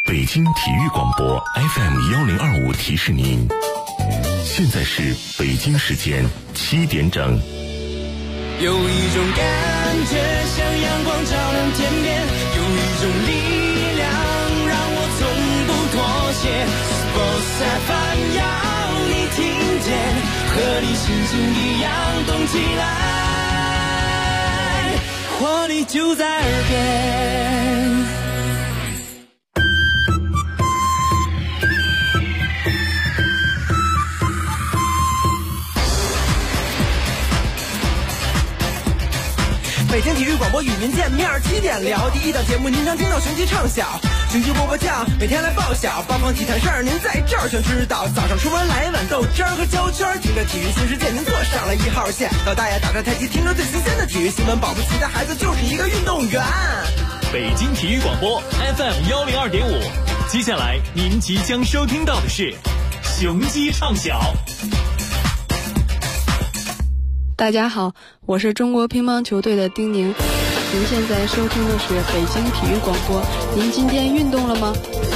北京体育广播 FM1025提示您，现在是北京时间7点整。 有一种感觉像阳光照亮天边，有一种力量让我从不妥协。Sports FM 要你听见，和你心情一样动起来，活力就在耳边。 北京体育广播与您见面，7点聊第一档节目，您常听到雄鸡唱晓，雄鸡波波酱每天来报晓，八方体坛事儿您在这儿全知道。早上出门来碗豆汁儿和焦圈，听着体育新世界您坐上了1号线。老大爷打着太极，听着最新鲜的体育新闻，保不齐的孩子就是一个运动员。 北京体育广播 FM102.5，接下来您即将收听到的是雄鸡唱晓。 大家好，我是中国乒乓球队的丁宁。您现在收听的是北京体育广播。您今天运动了吗？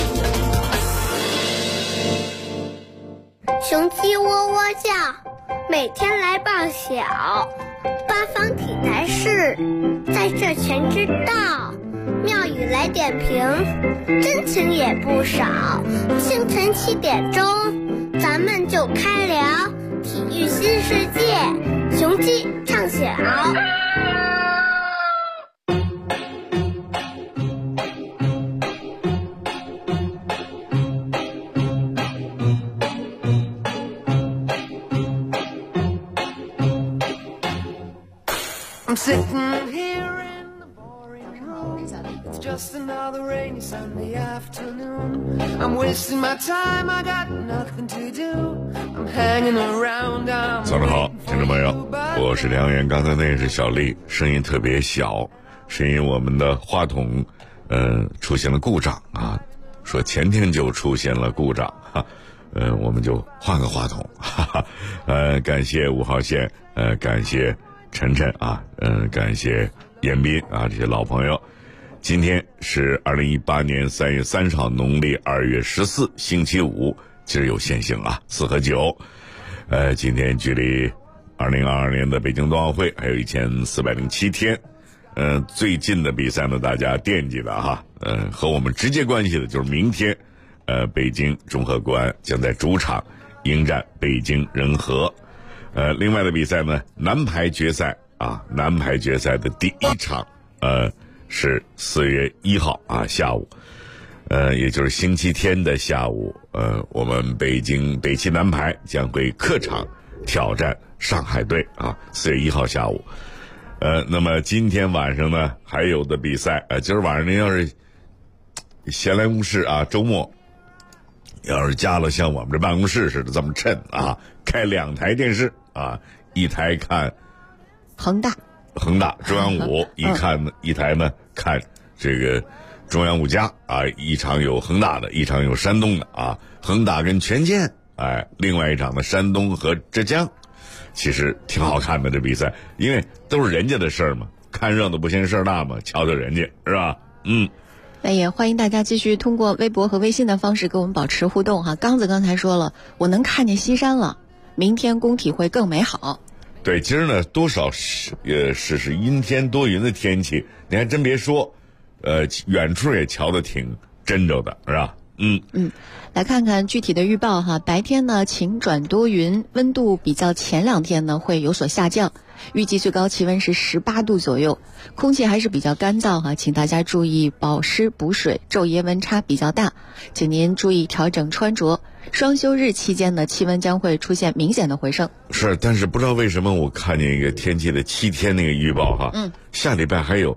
雄鸡喔喔叫，每天来报晓。八方体坛事，在这全知道。妙语来点评，真情也不少。清晨7点钟，咱们就开聊体育新世界，雄鸡唱晓。 I'm sitting here in the boring room. It's just another rainy Sunday afternoon. I'm wasting my time, I got nothing to do. I'm hanging around. 早上好，听众朋友，我是梁源。刚才那是小丽，声音特别小，是因为我们的话筒出现了故障啊，说前天就出现了故障哈，我们就换个话筒，哈哈，感谢5号线，感谢晨晨啊，感谢彦斌啊，这些老朋友。今天是2018年3月30号，农历2月14，星期五，今儿有限行啊，4和9。今天距离2022年的北京冬奥会还有1407天。最近的比赛呢，大家惦记的哈，和我们直接关系的就是明天，北京中赫国安将在主场迎战北京人和。另外的比赛呢，男排决赛啊，男排决赛的第一场，是4月1号啊下午，也就是星期天的下午，我们北汽男排将会客场挑战上海队啊，4月1号下午。那么今天晚上呢还有的比赛，今儿晚上您要是闲来无事啊，周末要是加了像我们这办公室似的这么趁啊，开2台电视啊，一台看恒大中央5，一台呢看这个中央5加啊，一场有恒大的，一场有山东的啊，恒大跟权健，另外一场呢山东和浙江，其实挺好看的这比赛，因为都是人家的事儿嘛，看热闹不嫌事儿大嘛，瞧瞧人家是吧？ 那也欢迎大家继续通过微博和微信的方式跟我们保持互动哈。刚子刚才说了，我能看见西山了，明天工体会更美好。 对，今儿呢多少是阴天多云的天气，你还真别说，远处也瞧得挺真着的，是吧？ 来看看具体的预报哈。白天呢晴转多云，温度比较前2天呢会有所下降，预计最高气温是18度左右，空气还是比较干燥哈，请大家注意保湿补水，昼夜温差比较大，请您注意调整穿着。双休日期间呢，气温将会出现明显的回升。 是，但是不知道为什么我看见一个天气的7天那个预报哈，下礼拜还有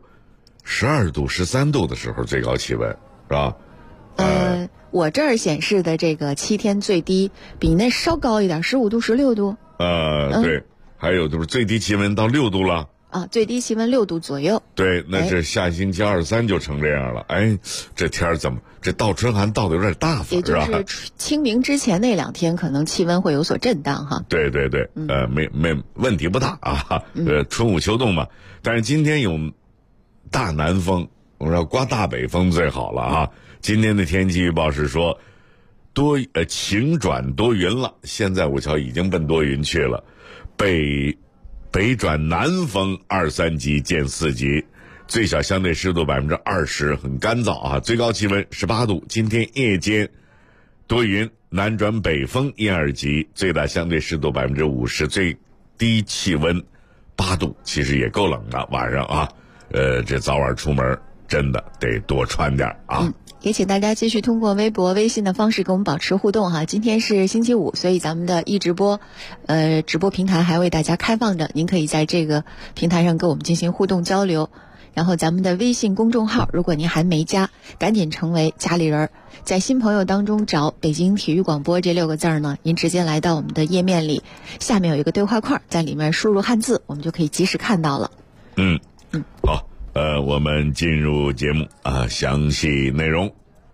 12度、13度的时候最高气温，是吧？ 我这儿显示的这个7天最低比那稍高一点，15度、16度。 对，还有就是最低气温到6度了。 最低气温6度左右。 对，那这下星期2、3就成这样了。这天儿怎么这倒春寒倒的有点大发， 也就是清明之前那2天可能气温会有所震荡哈。 对，没问题不大啊。春捂秋冻嘛。但是今天有大南风，我说刮大北风最好了啊。 今天的天气预报是说晴转多云了，现在我瞧已经奔多云去了，北转南风2-3级见4级，最小相对湿度20%，很干燥啊，最高气温18度。今天夜间多云，南转北风1-2级，最大相对湿度50%，最低气温8度，其实也够冷的。晚上啊，这早晚出门真的得多穿点啊。 也请大家继续通过微博、微信的方式跟我们保持互动哈。今天是星期五，所以咱们的直播，直播平台还为大家开放着，您可以在这个平台上跟我们进行互动交流。然后咱们的微信公众号，如果您还没加，赶紧成为家里人，在新朋友当中找北京体育广播这6个字呢，您直接来到我们的页面里，下面有一个对话框，在里面输入汉字，我们就可以及时看到了。 好，我们进入节目啊，详细内容。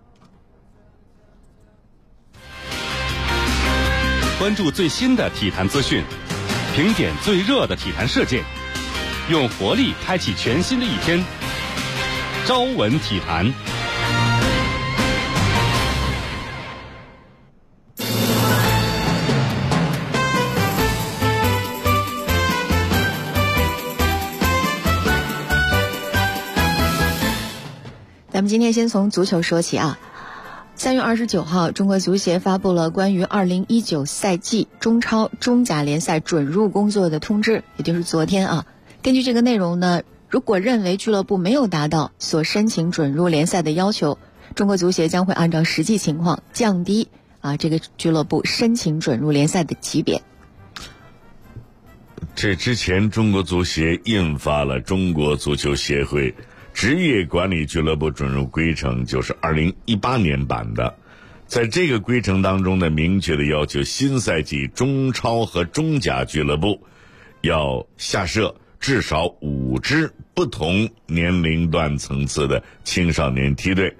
关注最新的体坛资讯，评点最热的体坛事件，用活力开启全新的一天。朝闻体坛。 咱们今天先从足球说起啊。3月29号，中国足协发布了关于2019赛季中超、中甲联赛准入工作的通知，也就是昨天啊。根据这个内容呢，如果认为俱乐部没有达到所申请准入联赛的要求，中国足协将会按照实际情况降低这个俱乐部申请准入联赛的级别。 这之前中国足协印发了中国足球协会职业管理俱乐部准入规程，就是2018年版的。在这个规程当中呢，明确的要求新赛季中超和中甲俱乐部要下设至少5支不同年龄段层次的青少年梯队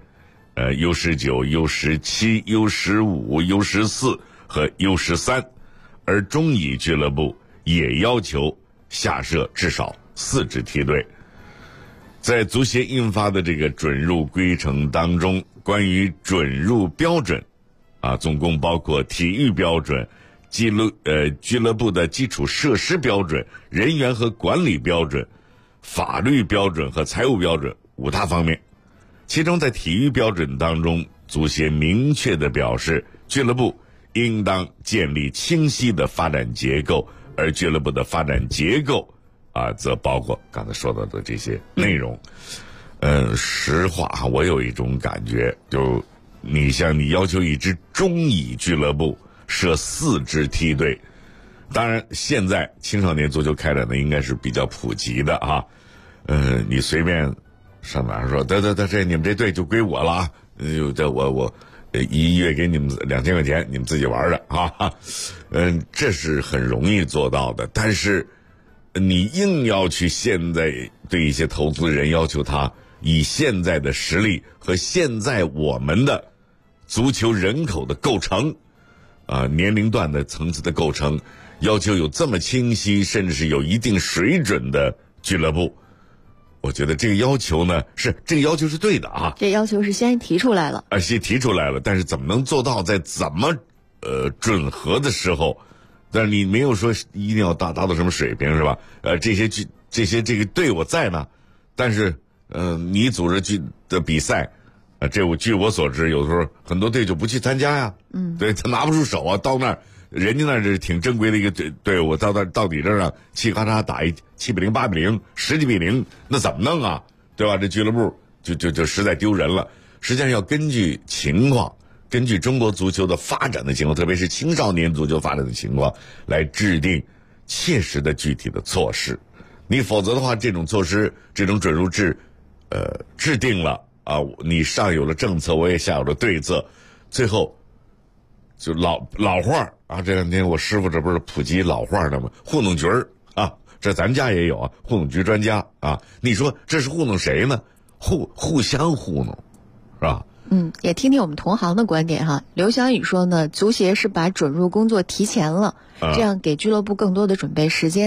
，U19、U17、U15、U14 和 U13， 而中乙俱乐部也要求下设至少4支梯队。在足协印发的这个准入规程当中，关于准入标准总共包括体育标准、俱乐部的基础设施标准、人员和管理标准、法律标准和财务标准5大方面。其中在体育标准当中，足协明确地表示，俱乐部应当建立清晰的发展结构，而俱乐部的发展结构则包括刚才说到的这些内容。实话我有一种感觉，就你要求一支中乙俱乐部设4支梯队，当然现在青少年足球开展的应该是比较普及的啊。你随便上哪说，这你们这队就归我了啊，我1月给你们2000块钱，你们自己玩的啊。这是很容易做到的，但是你硬要去现在对一些投资人要求他以现在的实力和现在我们的足球人口的构成年龄段的层次的构成，要求有这么清晰甚至是有一定水准的俱乐部，我觉得这个要求呢是对的啊。 这要求是先提出来了， 先提出来了，但是怎么能做到在怎么准核的时候，但是你没有说一定要达到什么水平是吧？这些这个队我在呢，但是你组织的比赛据我所知，有时候很多队就不去参加呀。对，他拿不出手啊，到那儿人家那是挺正规的一个队伍，到底这儿气咔嚓打一7比0、8比0、10几比0，那怎么弄啊？对吧？这俱乐部就实在丢人了。实际上要根据情况，根据中国足球的发展的情况，特别是青少年足球发展的情况，来制定切实的具体的措施。你否则的话，这种措施，这种准入制制定了你上有了政策，我也下有了对策，最后就老话这两天我师傅这不是普及老话的吗？糊弄局儿这咱家也有糊弄局专家你说这是糊弄谁呢？互相糊弄，是吧？ 也听听我们同行的观点哈。刘翔宇说呢，足协是把准入工作提前了，这样给俱乐部更多的准备时间。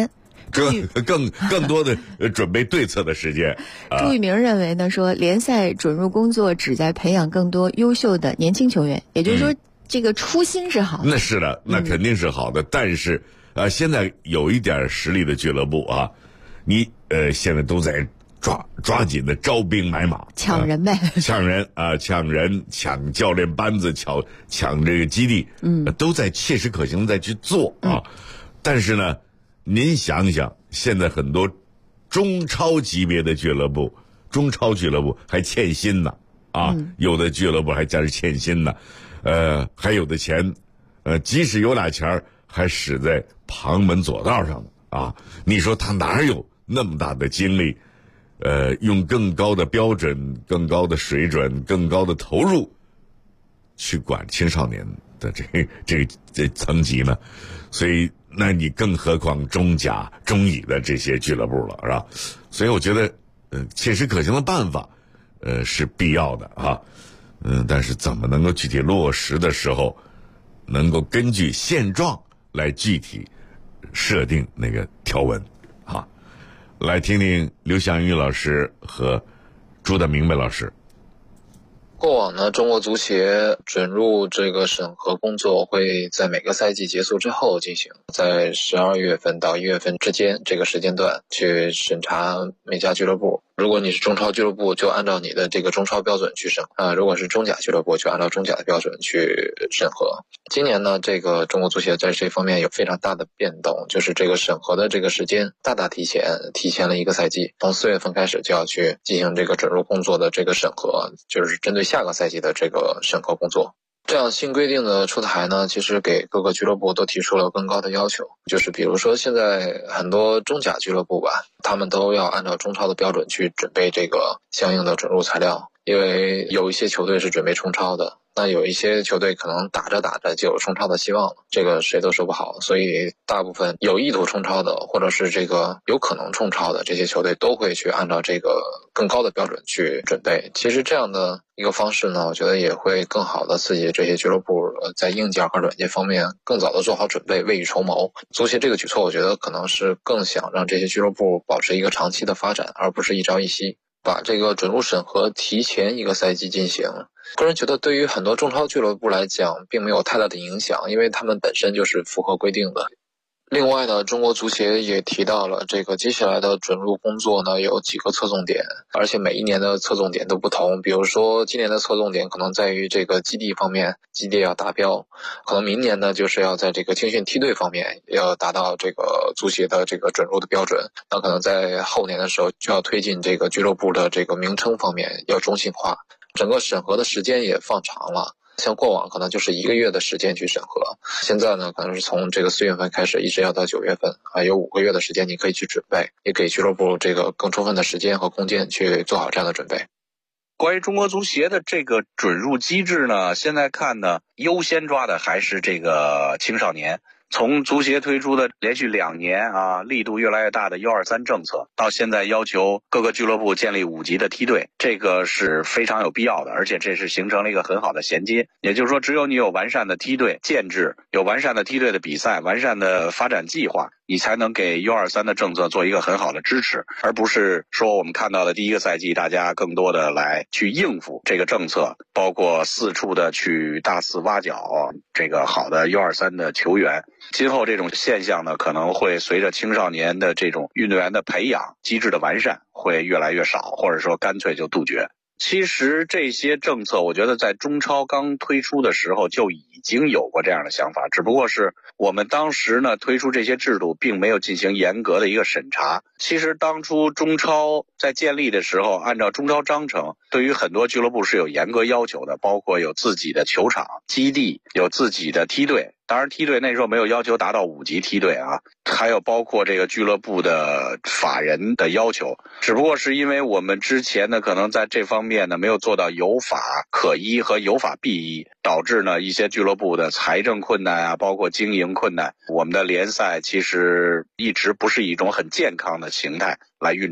更多的准备对策的时间。 朱玉明认为呢，说联赛准入工作旨在培养更多优秀的年轻球员，也就是说，这个初心是好的。 那是的，那肯定是好的。但是现在有一点实力的俱乐部啊，你现在都在抓紧的招兵买马， 抢人呗， 抢人啊，抢人，抢教练班子，抢这个基地，都在切实可行再去做啊。但是呢，您想想，现在很多中超级别的俱乐部，中超俱乐部还欠薪呢啊，有的俱乐部还加上欠薪呢，还有的钱，即使有俩钱还使在旁门左道上呢啊。你说他哪有那么大的精力，用更高的标准、更高的水准、更高的投入去管青少年的这层级呢？所以那你更何况中甲、中乙的这些俱乐部了，是吧？所以我觉得，切实可行的办法，是必要的啊。但是怎么能够具体落实的时候，能够根据现状来具体设定那个条文啊？来听听刘翔宇老师和朱德明白老师。 过往呢，中国足协准入这个审核工作会在每个赛季结束之后进行，在12月份到1月份之间这个时间段去审查每家俱乐部。如果你是中超俱乐部，就按照你的这个中超标准去审核；如果是中甲俱乐部，就按照中甲的标准去审核。今年呢，这个中国足协在这方面有非常大的变动，就是这个审核的这个时间大大提前了1个赛季，从4月份开始就要去进行这个准入工作的这个审核，就是针对下个赛季的这个审核工作。这样新规定的出台呢，其实给各个俱乐部都提出了更高的要求，就是比如说现在很多中甲俱乐部吧，他们都要按照中超的标准去准备这个相应的准入材料，因为有一些球队是准备冲超的，那有一些球队可能打着就有冲超的希望了，这个谁都说不好，所以大部分有意图冲超的，或者是这个有可能冲超的这些球队都会去按照这个更高的标准去准备。其实这样的一个方式呢，我觉得也会更好的刺激这些俱乐部在硬件和软件方面更早的做好准备，未雨绸缪。足协这个举措，我觉得可能是更想让这些俱乐部保持一个长期的发展，而不是一朝一夕。把这个准入审核提前1个赛季进行，个人觉得对于很多中超俱乐部来讲并没有太大的影响，因为他们本身就是符合规定的。另外呢，中国足协也提到了这个接下来的准入工作呢有几个侧重点，而且每一年的侧重点都不同。比如说今年的侧重点可能在于这个基地方面，基地要达标，可能明年呢就是要在这个青训梯队方面要达到这个足协的这个准入的标准，那可能在后年的时候就要推进这个俱乐部的这个名称方面要中性化，整个审核的时间也放长了。像过往可能就是1个月的时间去审核，现在呢可能是从这个4月份开始一直要到9月份，有5个月的时间你可以去准备，也给俱乐部这个更充分的时间和空间去做好这样的准备。 关于中国足协的这个准入机制呢，现在看呢，优先抓的还是这个青少年。从足协推出的连续2年力度越来越大的U23政策，到现在要求各个俱乐部建立5级的梯队，这个是非常有必要的，而且这是形成了一个很好的衔接。也就是说，只有你有完善的梯队建制，有完善的梯队的比赛，完善的发展计划，你才能给 U23的政策做一个很好的支持，而不是说我们看到的第1个赛季大家更多的来去应付这个政策，包括四处的去大肆挖角这个好的 U23的球员。今后这种现象呢，可能会随着青少年的这种运动员的培养机制的完善会越来越少，或者说干脆就杜绝。其实这些政策我觉得在中超刚推出的时候就已经有过这样的想法，只不过是我们当时呢推出这些制度并没有进行严格的一个审查。其实当初中超在建立的时候，按照中超章程，对于很多俱乐部是有严格要求的，包括有自己的球场、基地，有自己的梯队。当然梯队那时候没有要求达到5级梯队还有包括这个俱乐部的法人的要求，只不过是因为我们之前呢可能在这方面呢没有做到有法可依和有法必依，导致呢一些俱乐部的财政困难包括经营困难，我们的联赛其实一直不是一种很健康的形态来运转。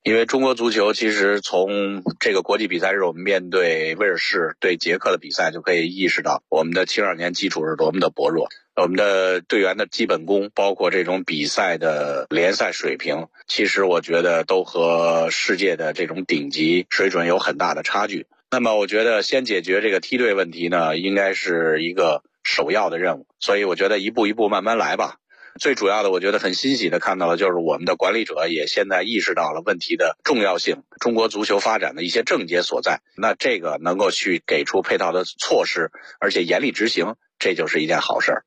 因为中国足球其实从这个国际比赛日我们面对威尔士、对捷克的比赛就可以意识到我们的青少年基础是多么的薄弱。我们的队员的基本功，包括这种比赛的联赛水平，其实我觉得都和世界的这种顶级水准有很大的差距。那么我觉得先解决这个梯队问题呢，应该是一个首要的任务，所以我觉得一步一步慢慢来吧。最主要的，我觉得很欣喜的看到了，就是我们的管理者也现在意识到了问题的重要性，中国足球发展的一些症结所在。那这个能够去给出配套的措施，而且严厉执行，这就是一件好事儿。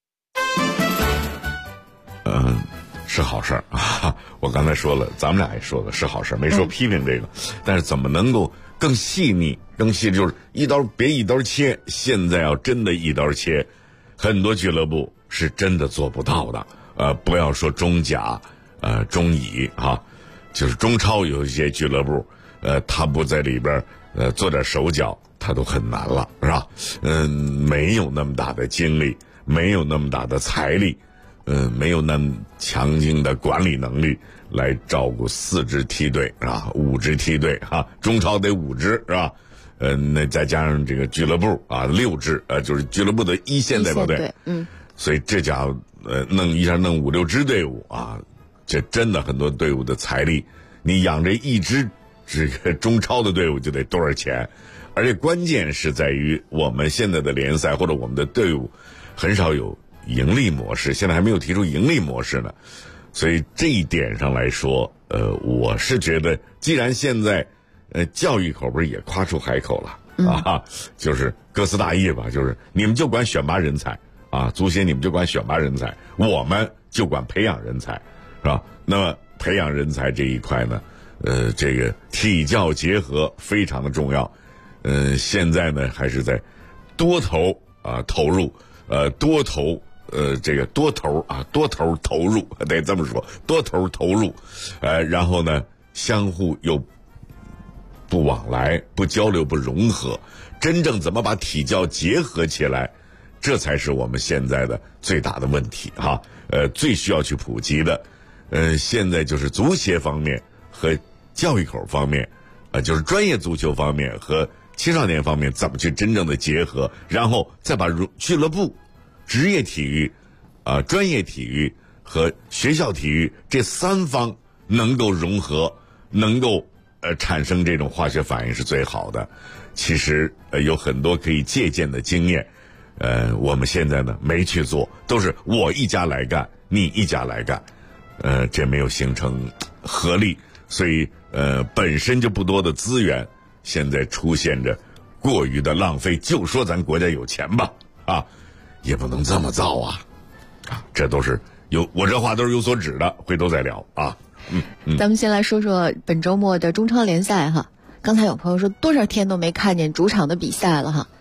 是好事儿啊！我刚才说了，咱们俩也说了是好事儿，没说批评这个。但是怎么能够更细腻？更细就是别一刀切。现在要真的一刀切，很多俱乐部是真的做不到的。不要说中甲，中乙哈，就是中超有一些俱乐部，他不在里边做点手脚，他都很难了，是吧？没有那么大的精力，没有那么大的财力。没有那么强劲的管理能力来照顾4支梯队啊，5支梯队啊，中超得5支是吧？那再加上这个俱乐部啊，6支就是俱乐部的一线代表队，所以这家伙弄5、6支队伍啊，这真的很多队伍的财力，你养这一支这个中超的队伍就得多少钱？而且关键是在于我们现在的联赛或者我们的队伍很少有盈利模式，现在还没有提出盈利模式呢，所以这一点上来说，我是觉得，既然现在，教育口不是也夸出海口了啊，就是各司大业吧，就是你们就管选拔人才啊，足协你们就管选拔人才，我们就管培养人才，是吧？那么培养人才这一块呢，这个体教结合非常的重要，现在呢还是在多头入，这个多头投入得这么说，多头投入，然后呢，相互又不往来、不交流、不融合，真正怎么把体教结合起来，这才是我们现在的最大的问题哈。最需要去普及的，现在就是足协方面和教育口方面，就是专业足球方面和青少年方面怎么去真正的结合，然后再把俱乐部、职业体育、专业体育和学校体育这3方能够融合，能够产生这种化学反应是最好的。其实有很多可以借鉴的经验，我们现在呢没去做，都是我一家来干，你一家来干，这没有形成合力，所以本身就不多的资源，现在出现着过于的浪费。就说咱国家有钱吧，也不能这么造啊，这都是我这话都是有所指的，回头再聊啊。 咱们先来说说本周末的中超联赛哈。刚才有朋友说多少天都没看见主场的比赛了哈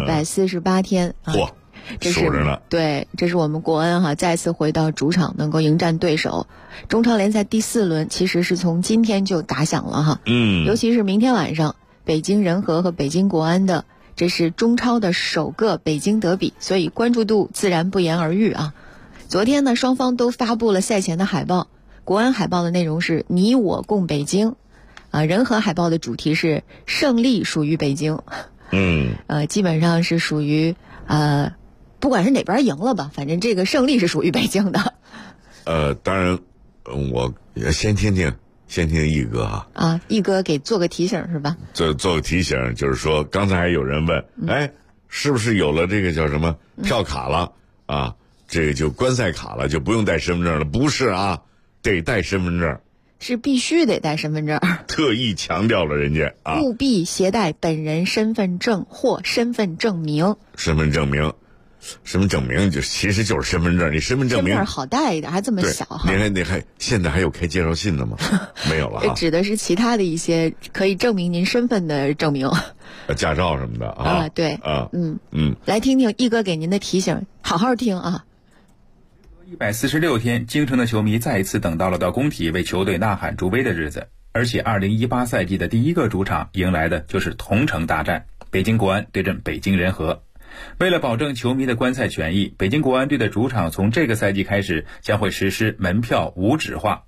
，148天， 嚯，数着呢。 对，这是我们国安哈再次回到主场，能够迎战对手。中超联赛第4轮其实是从今天就打响了哈，尤其是明天晚上，北京人和和北京国安的。这是中超的首个北京德比，所以关注度自然不言而喻啊。昨天呢，双方都发布了赛前的海报，国安海报的内容是你我共北京，人和海报的主题是胜利属于北京，基本上是属于不管是哪边赢了吧，反正这个胜利是属于北京的。 当然，我先听一哥哈。 一哥给做个提醒是吧？ 做个提醒，就是说刚才还有人问，是不是有了这个叫什么票卡了这个就观赛卡了，就不用带身份证了？不是啊，得带身份证， 是必须得带身份证， 特意强调了人家务必携带本人身份证或身份证明。 身份证明就其实就是身份证，你身份证明身份好带一点，还这么小哈。 你还现在还有开介绍信的吗？没有了哈。 指的是其他的一些可以证明您身份的证明， 驾照什么的对来听听一哥给您的提醒，好好听啊。 146天，京城的球迷再一次等到了到工体为球队呐喊助威的日子，而且2018赛季的第一个主场迎来的就是同城大战，北京国安对阵北京人和。为了保证球迷的观赛权益，北京国安队的主场从这个赛季开始将会实施门票无纸化。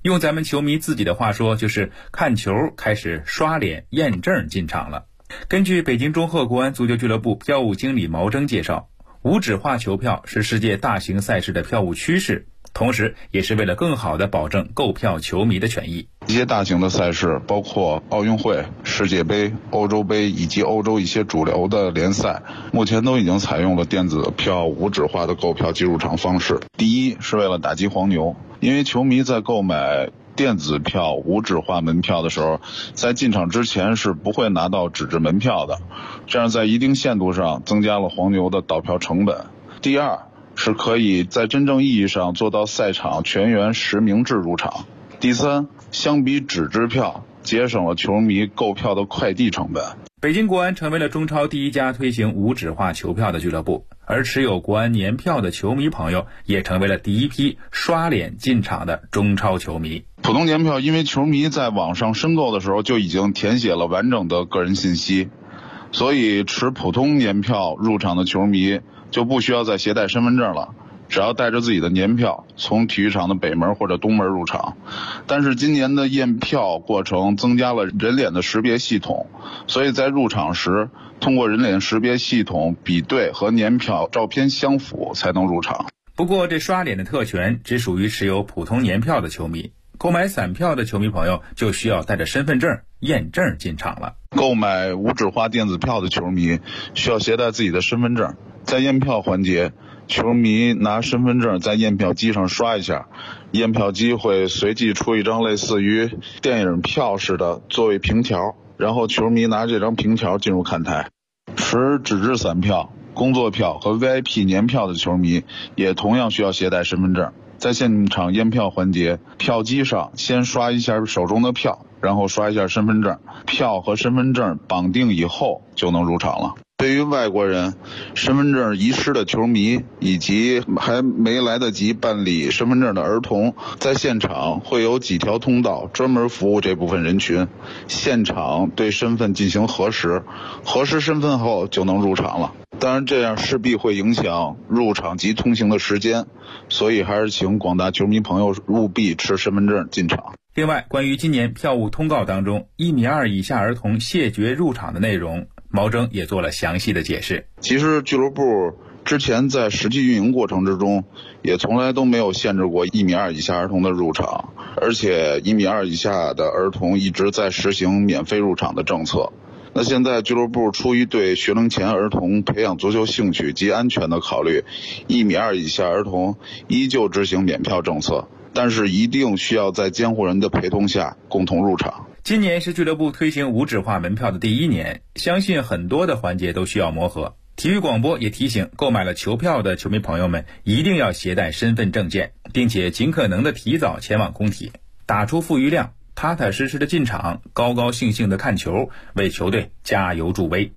用咱们球迷自己的话说，就是看球开始刷脸验证进场了。根据北京中赫国安足球俱乐部票务经理毛征介绍，无纸化球票是世界大型赛事的票务趋势，同时也是为了更好地保证购票球迷的权益。 一些大型的赛事，包括奥运会、世界杯、欧洲杯以及欧洲一些主流的联赛，目前都已经采用了电子票无纸化的购票进入场方式。第一是为了打击黄牛，因为球迷在购买电子票无纸化门票的时候，在进场之前是不会拿到纸质门票的，这样在一定限度上增加了黄牛的倒票成本。第二是可以在真正意义上做到赛场全员实名制入场。第三，相比纸质票，节省了球迷购票的快递成本。 北京国安成为了中超第一家推行无纸化球票的俱乐部，而持有国安年票的球迷朋友也成为了第一批刷脸进场的中超球迷。 普通年票因为球迷在网上申购的时候就已经填写了完整的个人信息，所以持普通年票入场的球迷就不需要再携带身份证了，只要带着自己的年票从体育场的北门或者东门入场。但是今年的验票过程增加了人脸的识别系统，所以在入场时通过人脸识别系统比对和年票照片相符才能入场。 不过这刷脸的特权只属于持有普通年票的球迷，购买散票的球迷朋友就需要带着身份证验证进场了。 购买无纸化电子票的球迷需要携带自己的身份证，在验票环节，球迷拿身份证在验票机上刷一下，验票机会随即出一张类似于电影票似的作为凭条，然后球迷拿这张凭条进入看台。持纸质散票、工作票和 VIP 年票的球迷也同样需要携带身份证。在现场验票环节，票机上先刷一下手中的票，然后刷一下身份证，票和身份证绑定以后就能入场了。对于外国人、身份证遗失的球迷以及还没来得及办理身份证的儿童，在现场会有几条通道专门服务这部分人群，现场对身份进行核实，核实身份后就能入场了。当然这样势必会影响入场及通行的时间，所以还是请广大球迷朋友务必持身份证进场。 另外，关于今年票务通告当中1.2米以下儿童谢绝入场的内容，毛征也做了详细的解释。 其实俱乐部之前在实际运营过程之中，也从来都没有限制过1.2米以下儿童的入场，而且1.2米以下的儿童一直在实行免费入场的政策。那现在俱乐部出于对学龄前儿童培养足球兴趣及安全的考虑，1.2米以下儿童依旧执行免票政策，但是一定需要在监护人的陪同下共同入场。 今年是俱乐部推行无纸化门票的第一年，相信很多的环节都需要磨合。体育广播也提醒购买了球票的球迷朋友们一定要携带身份证件，并且尽可能的提早前往工体，打出富余量，踏踏实实的进场，高高兴兴的看球，为球队加油助威。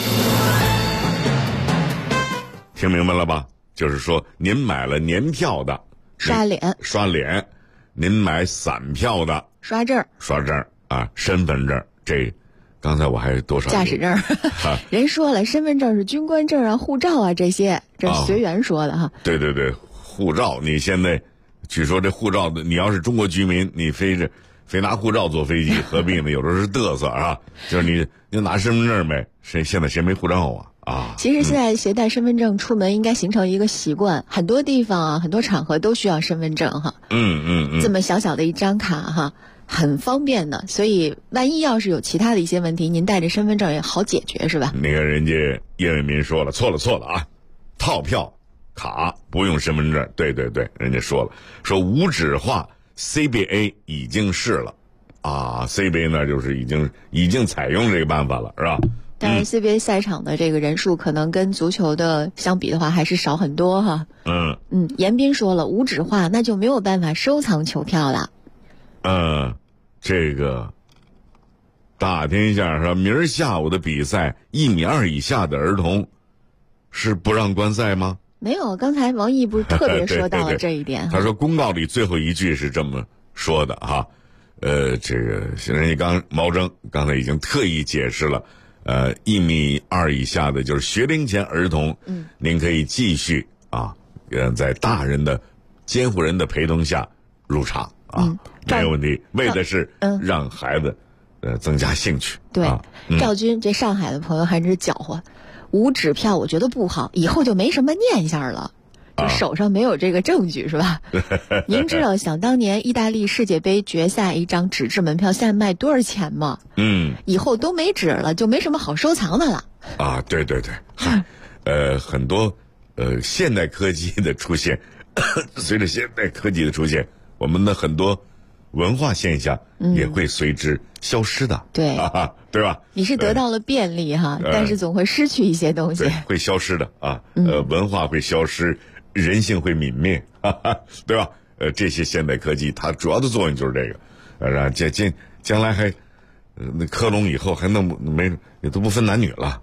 听明白了吧？就是说您买了年票的刷脸， 您买散票的刷证啊，身份证，这刚才我还多少驾驶证人说了，身份证是军官证啊、护照啊这些，这是学员说的哈。 对对对，护照，你现在据说这护照，你要是中国居民，你非拿护照坐飞机，何必呢？有的时候是嘚瑟啊，就是你拿身份证呗，现在谁没护照啊？ 其实现在携带身份证出门应该形成一个习惯，很多地方啊，很多场合都需要身份证哈。这么小小的一张卡哈，很方便的，所以万一要是有其他的一些问题，您带着身份证也好解决，是吧？ 你看人家叶伟民说了，错了啊，套票卡不用身份证，对，人家说了，说无纸化 CBA 已经是了啊 ，CBA 呢就是已经采用这个办法了，是吧？ 但是 CBA 赛场的这个人数可能跟足球的相比的话还是少很多哈。严彬说了，无纸化那就没有办法收藏球票了。 这个打听一下，说明儿下午的比赛1.2米以下的儿童是不让观赛吗？ 没有，刚才王毅不是特别说到了这一点。 他说公告里最后一句是这么说的哈。这个人家毛征刚才已经特意解释了，1.2米以下的就是学龄前儿童，您可以继续在大人的监护人的陪同下入场啊，没有问题。为的是让孩子增加兴趣。 对，赵军这上海的朋友还是搅和，无纸票我觉得不好，以后就没什么念想了。就手上没有这个证据是吧？您知道想当年意大利世界杯决赛一张纸质门票现在卖多少钱吗？以后都没纸了，就没什么好收藏的了。 啊，对对对，很多现代科技的出现，随着现代科技的出现，我们的很多文化现象也会随之消失的。 对， 对吧？ 你是得到了便利哈，但是总会失去一些东西。 对，会消失的啊。文化会消失。人性会泯灭，对吧？这些现代科技它主要的作用就是这个，让将来还，克隆以后还也都不分男女了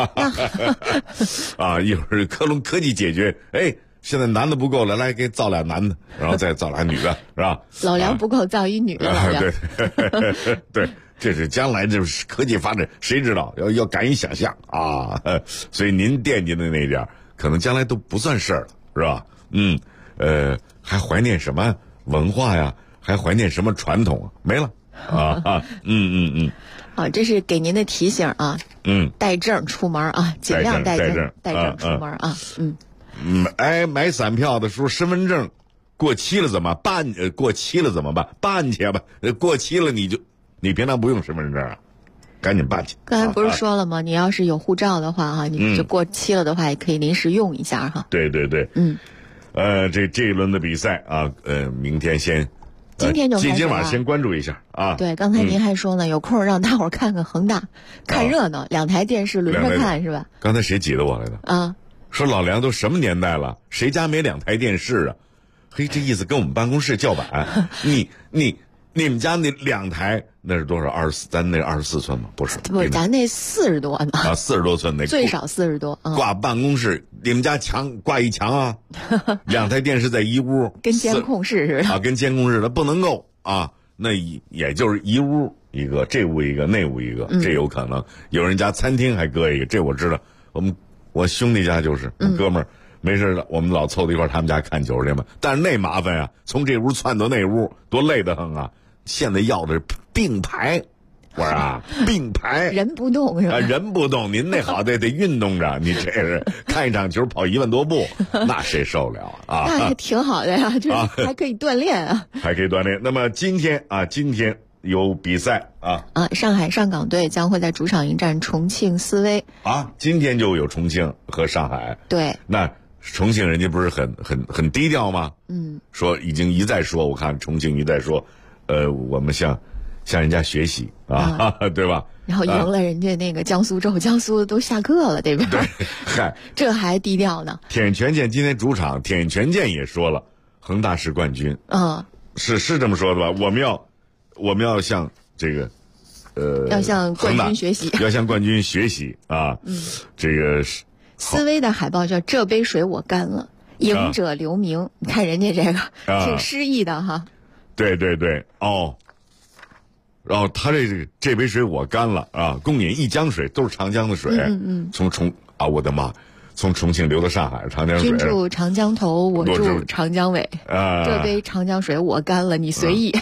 啊！一会儿克隆科技解决，现在男的不够了，来给造俩男的，然后再造俩女的，是吧？ 老梁不够，造一女的。 对对，这是将来这是科技发展，谁知道？要敢于想象啊！所以您惦记的那点，可能将来都不算事儿了。是吧？还怀念什么文化呀？还怀念什么传统？没了啊！ 好，这是给您的提醒啊。带证出门啊，尽量带证出门啊。 买散票的时候，身份证过期了怎么办？过期了怎么办？办去吧。过期了你平常不用身份证啊？赶紧办去。 刚才不是说了吗？你要是有护照的话哈，你就过期了的话，也可以临时用一下哈。 对对对。这一轮的比赛啊，明天今天就开始了。 今晚先关注一下啊。 对，刚才您还说呢，有空让大伙儿看看恒大，看热闹，2台电视轮着看是吧？ 刚才谁挤得我来的？ 啊， 说老梁都什么年代了，谁家没2台电视啊？嘿，这意思跟我们办公室叫板。你们家那2台那是多少？24，咱那24寸吗？不是， 咱那40多呢。 啊，40多寸那最少40多。 挂办公室，你们家墙挂一墙啊，2台电视在一屋， 跟监控室似的啊，跟监控室的不能够啊，那也就是一屋一个，这屋一个，那屋一个，这有可能。有人家餐厅还搁一个，这我知道。我兄弟家就是哥们儿。没事的，我们老凑到一块儿他们家看球去嘛。但是那麻烦呀，从这屋窜到那屋，多累得很啊！现在要的是并排，我说啊，并排， 人不动是吧？ 人不动，您那好得运动着，你这是看一场球跑1万多步，那谁受得了啊？ 那也挺好的呀，就是还可以锻炼啊， 还可以锻炼。那么今天有比赛啊！ 上海上港队将会在主场迎战重庆斯威啊！今天就有重庆和上海。 对， 那重庆人家不是很低调吗？说已经一再说，我看重庆一再说，我们向人家学习啊，对吧？ 然后赢了人家那个江苏之后，江苏都下课了，对吧？ 对，嗨， 这还低调呢。 田权健今天主场，田权健也说了，恒大是冠军。是这么说的吧？我们要向这个要向冠军学习， 要向冠军学习啊！这个是。 斯威的海报叫"这杯水我干了，赢者留名"，你看人家这个挺诗意的哈。 对对对，然后他这杯水我干了啊，共饮一江水，都是长江的水。我的妈，从重庆流到上海，长江水。 君住长江头，我住长江尾。这杯长江水我干了，你随意。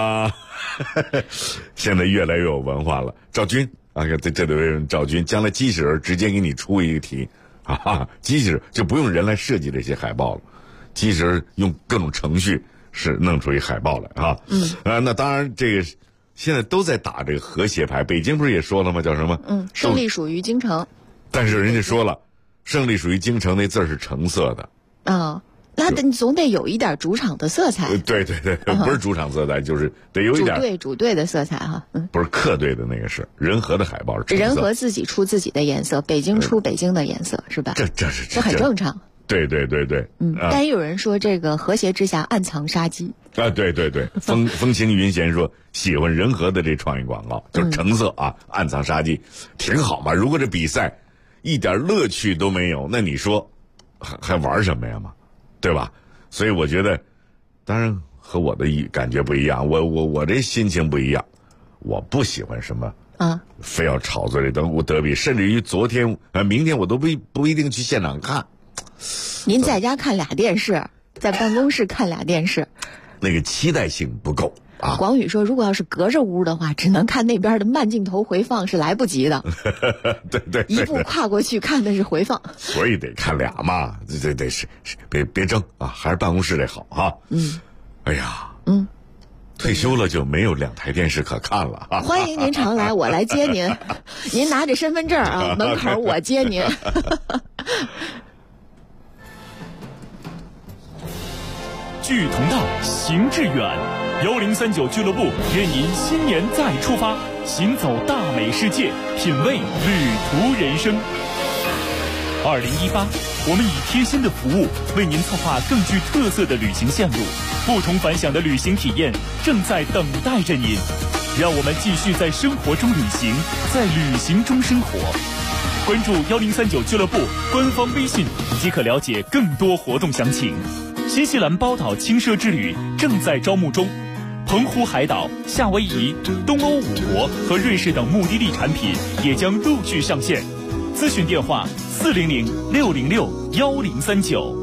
现在越来越有文化了，赵军啊，这里问赵军，将来机器人直接给你出一个题。机器人就不用人来设计这些海报了，机器人用各种程序是弄出一海报来啊。那当然，这个现在都在打这个和谐牌。北京不是也说了吗？叫什么？ 胜利属于京城。 但是人家说了，胜利属于京城那字是橙色的。 那你总得有一点主场的色彩。 对对对，不是主场色彩，就是得有一点主队的色彩哈。 不是客队的那个是人和的海报是橙色。 人和自己出自己的颜色，北京出北京的颜色是吧？这很正常。 对对对对。 但也有人说这个和谐之下暗藏杀机。 对对对，风行云闲说喜欢人和的这创意广告，就是橙色啊，暗藏杀机，挺好嘛。如果这比赛一点乐趣都没有，那你说还玩什么呀嘛？对吧？所以我觉得，当然和我的感觉不一样，我这心情不一样，我不喜欢什么非要炒作这德比，甚至于昨天明天我都不一定去现场看。 您在家看俩电视，在办公室看俩电视， 那个期待性不够啊。 广宇说，如果要是隔着屋的话，只能看那边的慢镜头回放，是来不及的。 对， 一步跨过去看的是回放， 所以得看俩嘛，得是别争啊，还是办公室得好哈。哎呀，退休了就没有2台电视可看了啊！ 欢迎您常来，我来接您。您拿着身份证啊，门口我接您。 聚同道，行致远。1039俱乐部愿您新年再出发，行走大美世界，品味旅途人生。2018，我们以贴心的服务为您策划更具特色的旅行线路，不同凡响的旅行体验正在等待着您。让我们继续在生活中旅行，在旅行中生活。关注1039俱乐部官方微信即可了解更多活动详情。新西兰包岛轻奢之旅正在招募中，澎湖海岛、夏威夷、东欧5国和瑞士等目的地产品也将陆续上线。咨询电话400-606-1039。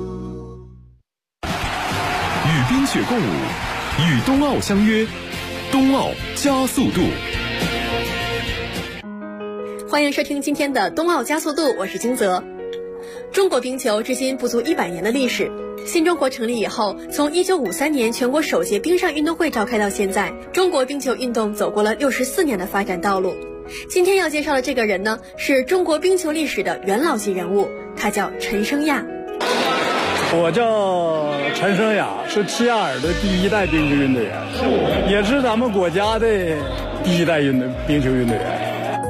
与冰雪共舞，与冬奥相约，冬奥加速度。 欢迎收听今天的冬奥加速度，我是金泽。中国冰球至今不足100年的历史。新中国成立以后，从1953年全国首届冰上运动会召开到现在，中国冰球运动走过了64年的发展道路。今天要介绍的这个人呢，是中国冰球历史的元老级人物，他叫陈升亚。 我叫陈升亚，是齐亚尔的第1代冰球运动员，也是咱们国家的第1代冰球运动员。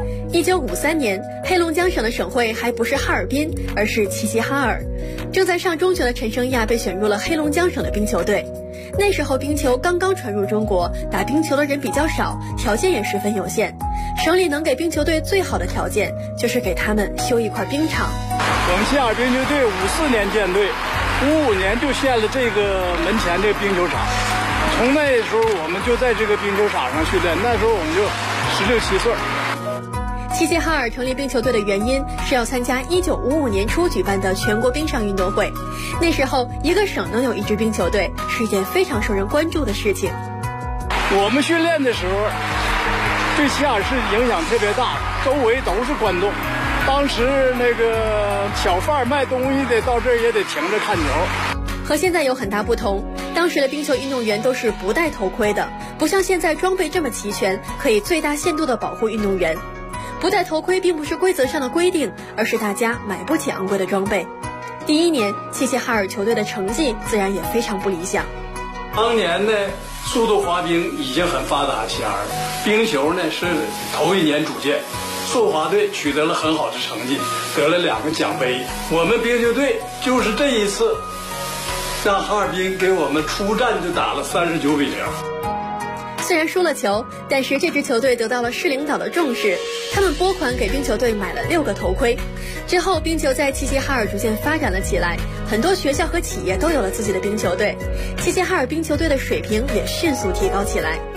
1953年，黑龙江省的省会还不是哈尔滨，而是齐齐哈尔。正在上中学的陈升亚被选入了黑龙江省的冰球队。那时候冰球刚刚传入中国，打冰球的人比较少，条件也十分有限。省里能给冰球队最好的条件，就是给他们修一块冰场。 我们齐亚尔冰球队54年建队，55年就建了这个门前这个冰球场。从那时候我们就在这个冰球场上训练，那时候我们就16、17岁。 齐齐哈尔成立冰球队的原因是要参加1955年初举办的全国冰上运动会。那时候一个省能有一支冰球队是一件非常受人关注的事情。 我们训练的时候对齐尔市影响特别大，周围都是观众。当时那个小贩卖东西的到这儿也得停着看球。 和现在有很大不同，当时的冰球运动员都是不戴头盔的，不像现在装备这么齐全，可以最大限度地保护运动员。不戴头盔并不是规则上的规定，而是大家买不起昂贵的装备。第1年，齐齐哈尔球队的成绩自然也非常不理想。 当年呢，速度滑冰已经很发达，齐哈尔冰球呢是头1年组建，速滑队取得了很好的成绩，得了2个奖杯。我们冰球队就是这一次，让哈尔滨给我们出战就打了39比0。 虽然输了球，但是这支球队得到了市领导的重视，他们拨款给冰球队买了6个头盔。之后，冰球在齐齐哈尔逐渐发展了起来，很多学校和企业都有了自己的冰球队，齐齐哈尔冰球队的水平也迅速提高起来。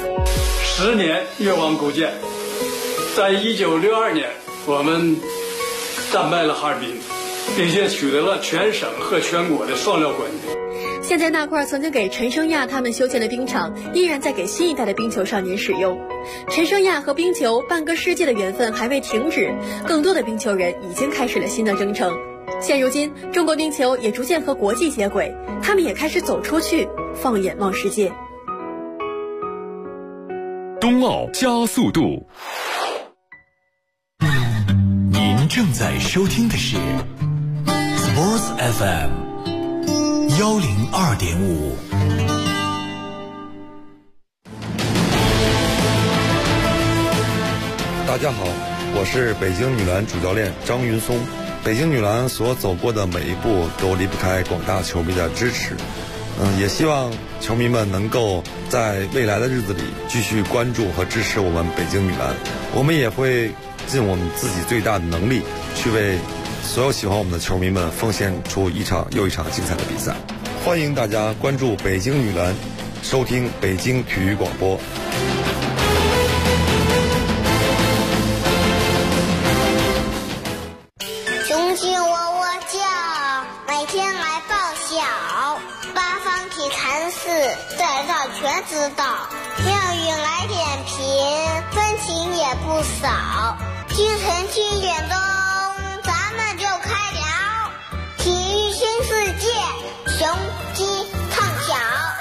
10年越王勾践，在1962年，我们战败了哈尔滨，并且取得了全省和全国的双料冠军。 现在那块曾经给陈升亚他们修建的冰场，依然在给新一代的冰球少年使用。陈升亚和冰球半个世纪的缘分还未停止，更多的冰球人已经开始了新的征程。现如今，中国冰球也逐渐和国际接轨，他们也开始走出去，放眼望世界。 冬奥加速度。 您正在收听的是 Sports FM102.5。 大家好，我是北京女篮主教练张云松。北京女篮所走过的每一步都离不开广大球迷的支持。也希望球迷们能够在未来的日子里继续关注和支持我们北京女篮。我们也会尽我们自己最大的能力，去为所有喜欢我们的球迷们奉献出一场又一场精彩的比赛。欢迎大家关注北京女篮，收听北京体育广播。 雄鸡喔喔叫，每天来报晓，八方体坛事在这全知道。妙语来点评，分情也不少。清晨7点钟，咱们就开聊体育新世界，雄鸡唱响。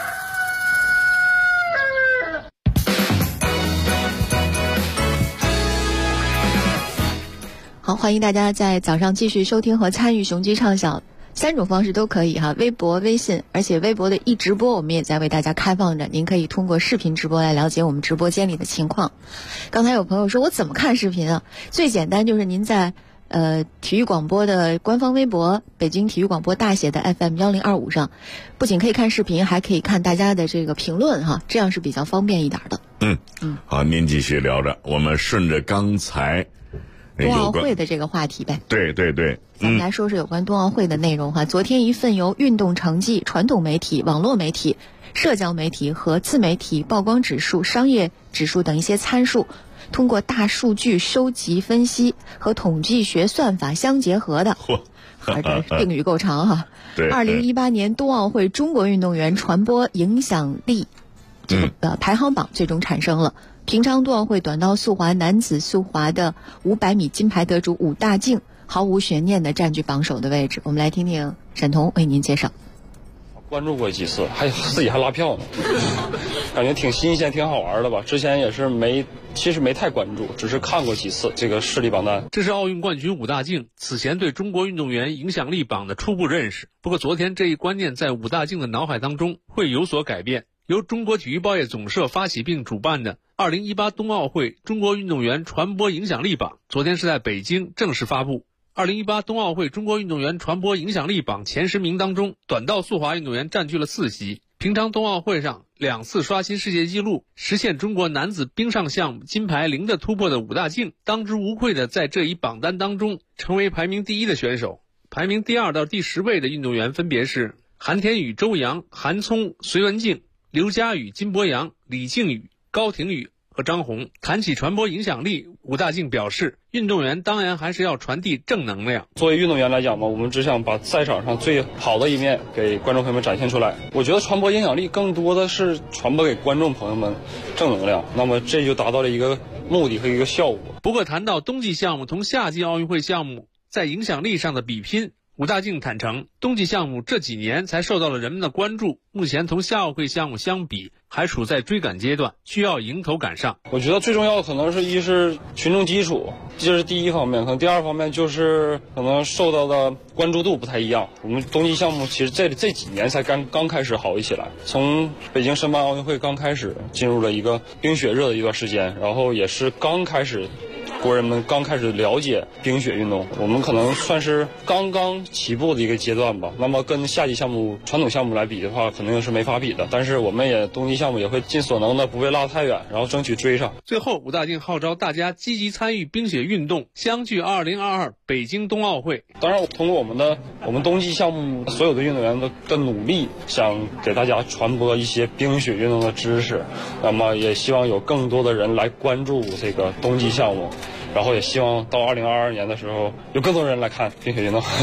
好，欢迎大家在早上继续收听和参与雄鸡唱响，3种方式都可以哈，微博、微信，而且微博的一直播我们也在为大家开放着，您可以通过视频直播来了解我们直播间里的情况。刚才有朋友说我怎么看视频啊？最简单就是您在体育广播的官方微博北京体育广播大写的 FM1025上，不仅可以看视频，还可以看大家的这个评论哈，这样是比较方便一点的。 好，您继续聊着，我们顺着刚才冬奥会的这个话题呗。 对， 咱们来说说有关冬奥会的内容哈。昨天一份由运动成绩、传统媒体、网络媒体、社交媒体和自媒体曝光指数、商业指数等一些参数，通过大数据收集分析和统计学算法相结合的，这定语够长哈。 对 ，2018年冬奥会中国运动员传播影响力排行榜最终产生了。平昌冬奥会短道速滑男子速滑的500米金牌得主武大靖毫无悬念地占据榜首的位置。我们来听听沈彤为您介绍。 关注过几次，自己还拉票呢，感觉挺新鲜挺好玩的吧。之前也是其实没太关注，只是看过几次这个势力榜单。 这是奥运冠军武大靖此前对中国运动员影响力榜的初步认识。不过昨天这一观念在武大靖的脑海当中会有所改变。由中国体育报业总社发起并主办的2018冬奥会中国运动员传播影响力榜昨天是在北京正式发布。2018冬奥会中国运动员传播影响力榜前10名当中，短道速滑运动员占据了4席。平昌冬奥会上2次刷新世界纪录，实现中国男子冰上项目金牌0的突破的武大靖，当之无愧的在这一榜单当中成为排名第1的选手。排名第2到第10位的运动员分别是韩天宇、周洋、韩聪、隋文静、刘佳宇、金博洋、李靖宇、高廷宇和张红。谈起传播影响力，武大靖表示，运动员当然还是要传递正能量。 作为运动员来讲嘛，我们只想把赛场上最好的一面给观众朋友们展现出来。我觉得传播影响力更多的是传播给观众朋友们正能量，那么这就达到了一个目的和一个效果。 不过谈到冬季项目同夏季奥运会项目在影响力上的比拼，武大靖坦诚，冬季项目这几年才受到了人们的关注，目前同夏奥会项目相比还处在追赶阶段，需要迎头赶上。 我觉得最重要的可能是一是群众基础，这是第一方面，可能第二方面就是可能受到的关注度不太一样。我们冬季项目其实这几年才刚开始好起来，从北京申办奥运会刚开始进入了一个冰雪热的一段时间，然后也是刚开始国人们刚开始了解冰雪运动，我们可能算是刚刚起步的一个阶段吧。那么跟夏季项目传统项目来比的话，肯定是没法比的，但是我们也冬季项目也会尽所能的不被拉太远，然后争取追上。 最后武大靖号召大家积极参与冰雪运动，相聚2022北京冬奥会。 当然通过我们冬季项目所有的运动员的努力，想给大家传播一些冰雪运动的知识，那么也希望有更多的人来关注这个冬季项目，然后也希望到2022年的时候有更多人来看冰雪运动。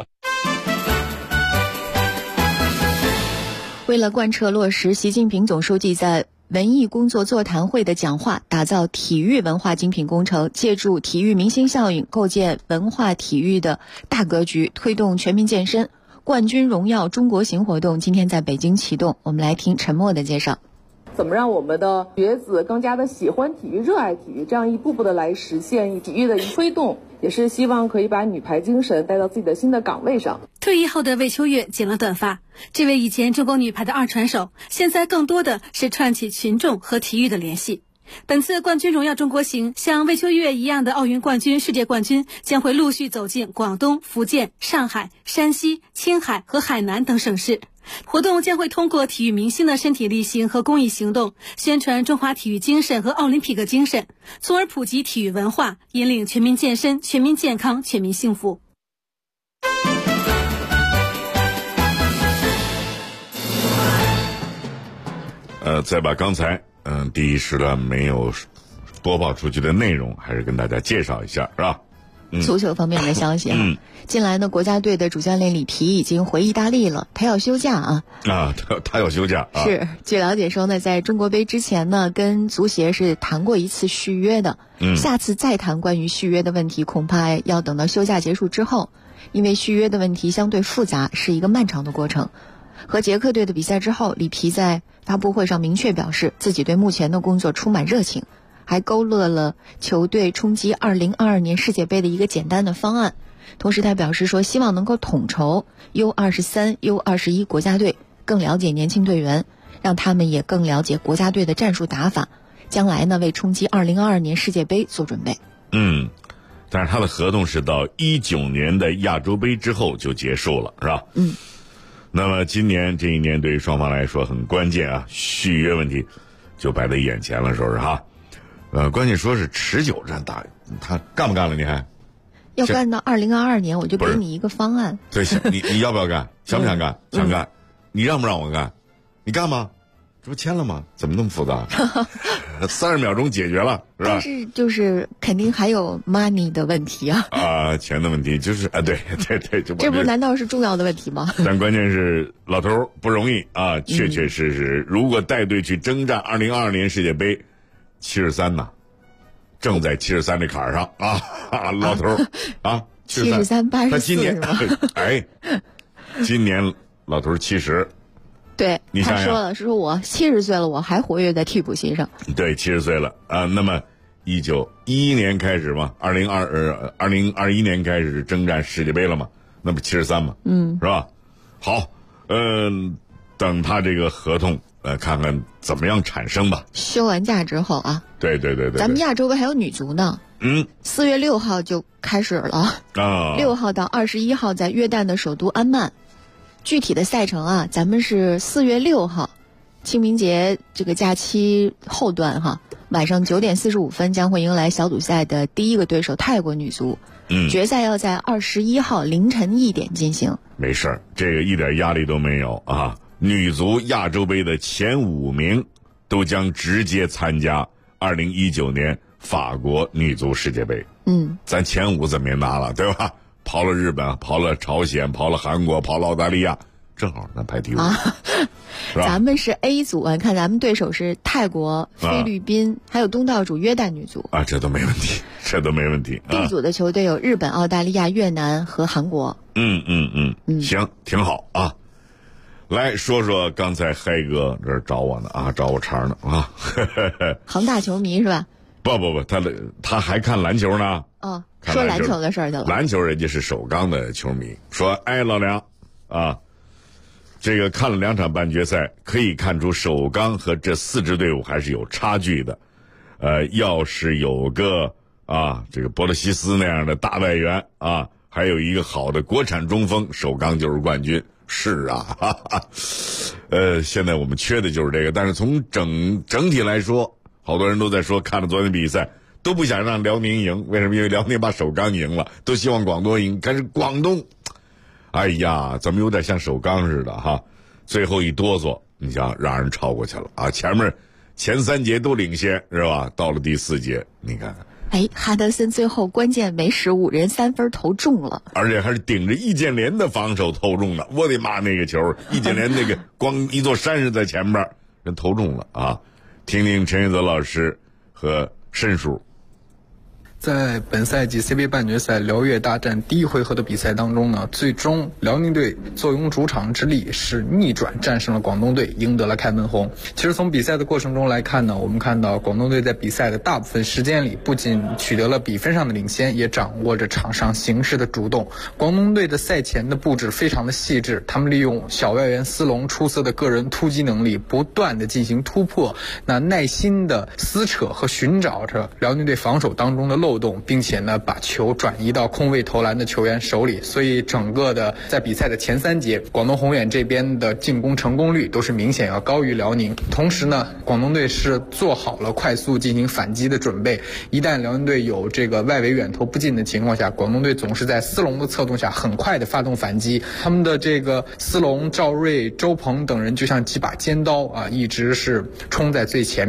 为了贯彻落实习近平总书记在文艺工作座谈会的讲话，打造体育文化精品工程，借助体育明星效应，构建文化体育的大格局，推动全民健身。冠军荣耀中国行活动今天在北京启动，我们来听陈默的介绍。 怎么让我们的学子更加的喜欢体育、热爱体育，这样一步步的来实现体育的推动，也是希望可以把女排精神带到自己的新的岗位上。 退役后的魏秋月剪了短发，这位以前中国女排的2传手，现在更多的是串起群众和体育的联系。本次冠军荣耀中国行，像魏秋月一样的奥运冠军、世界冠军将会陆续走进广东、福建、上海、山西、青海和海南等省市。活动将会通过体育明星的身体力行和公益行动，宣传中华体育精神和奥林匹克精神，从而普及体育文化，引领全民健身、全民健康、全民幸福。 再把刚才第一时段没有播报出去的内容，还是跟大家介绍一下，是吧？ 足球方面的消息近来呢，国家队的主教练里皮已经回意大利了，他要休假啊。 他要休假。 是，据了解说呢，在中国杯之前呢，跟足协是谈过一次续约的。下次再谈关于续约的问题，恐怕要等到休假结束之后，因为续约的问题相对复杂，是一个漫长的过程。和捷克队的比赛之后，里皮在发布会上明确表示，自己对目前的工作充满热情，还勾勒了球队冲击2022年世界杯的一个简单的方案。同时他表示说，希望能够统筹 U23、U21 国家队，更了解年轻队员，让他们也更了解国家队的战术打法，将来呢为冲击2022年世界杯做准备。 但是他的合同是到19年的亚洲杯之后就结束了，是吧？那么今年这一年对于双方来说很关键啊，续约问题就摆在眼前了，说是哈。关键说是持久战打，他干不干了？你还要干到2022年，我就给你一个方案。 对，你要不要干？想不想干？想干。你让不让我干？你干吗？这不签了吗？怎么那么复杂？30秒钟解决了，是吧？ 但是就是肯定还有 money 的问题啊。 钱的问题就是对， 这不难道是重要的问题吗？ 但关键是老头不容易啊，确确实实，如果带队去征战2022年世界杯，73呢。正在73这坎上老头 73、84， 他今年今年老头70， 对， 你想想， 他说了，说我70岁了，我还活跃在替补席上。 对，70岁了那么1911年开始嘛，2021年开始征战世界杯了嘛，那不73嘛，是吧？好，等他这个合同看看怎么样产生吧。 休完假之后啊， 对， 咱们亚洲杯还有女足呢。4月6号就开始了，6号到21号在约旦的首都安曼。具体的赛程啊，咱们是4月6号，清明节这个假期后段晚上9点45分将会迎来小组赛的第一个对手泰国女足。决赛要在21号凌晨1点进行。 没事儿，这个一点压力都没有啊。女足亚洲杯的前5名都将直接参加2019年法国女足世界杯。咱前5怎么也拿了，对吧？跑了日本，跑了朝鲜，跑了韩国，跑了澳大利亚，正好咱排第5。 咱们是 A 组啊，看咱们对手是泰国、菲律宾，还有东道主约旦女足这都没问题，这都没问题。 D 组的球队有日本、澳大利亚、越南和韩国。 行，挺好啊。来说说刚才嗨哥这儿找我呢找我茬呢恒大球迷是吧？ 不，他还看篮球呢。 说篮球的事儿去了。 篮球人家是首钢的球迷，说老梁这个看了2场半决赛，可以看出首钢和这4支队伍还是有差距的。要是有个这个波罗西斯那样的大外援还有一个好的国产中锋，首钢就是冠军。是现在我们缺的就是这个，但是从整体来说，好多人都在说看了昨天比赛都不想让辽宁赢，为什么？因为辽宁把首钢赢了，都希望广东赢，可是广东怎么有点像首钢似的最后一哆嗦，你想让人超过去了前面前3节都领先是吧？到了第4节你看哈德森最后关键没15人3分投中了， 而且还是顶着易建联的防守投中的。我的妈，那个球易建联那个光一座山是在前边人投中了听听陈玉泽老师和申叔。 在本赛季 CBA 半决赛辽越大战第1回合的比赛当中呢，最终辽宁队坐拥主场之力是逆转战胜了广东队，赢得了开门红。其实从比赛的过程中来看呢，我们看到广东队在比赛的大部分时间里不仅取得了比分上的领先，也掌握着场上形势的主动。广东队的赛前的布置非常的细致，他们利用小外援斯隆出色的个人突击能力，不断的进行突破，耐心的撕扯和寻找着辽宁队防守当中的漏洞，并且呢把球转移到空位投篮的球员手里。所以整个的在比赛的前3节，广东宏远这边的进攻成功率都是明显要高于辽宁。同时呢，广东队是做好了快速进行反击的准备，一旦辽宁队有这个外围远投不进的情况下，广东队总是在斯隆的策动下很快的发动反击。他们的这个斯隆、赵睿、周鹏等人就像几把尖刀一直是冲在最前面。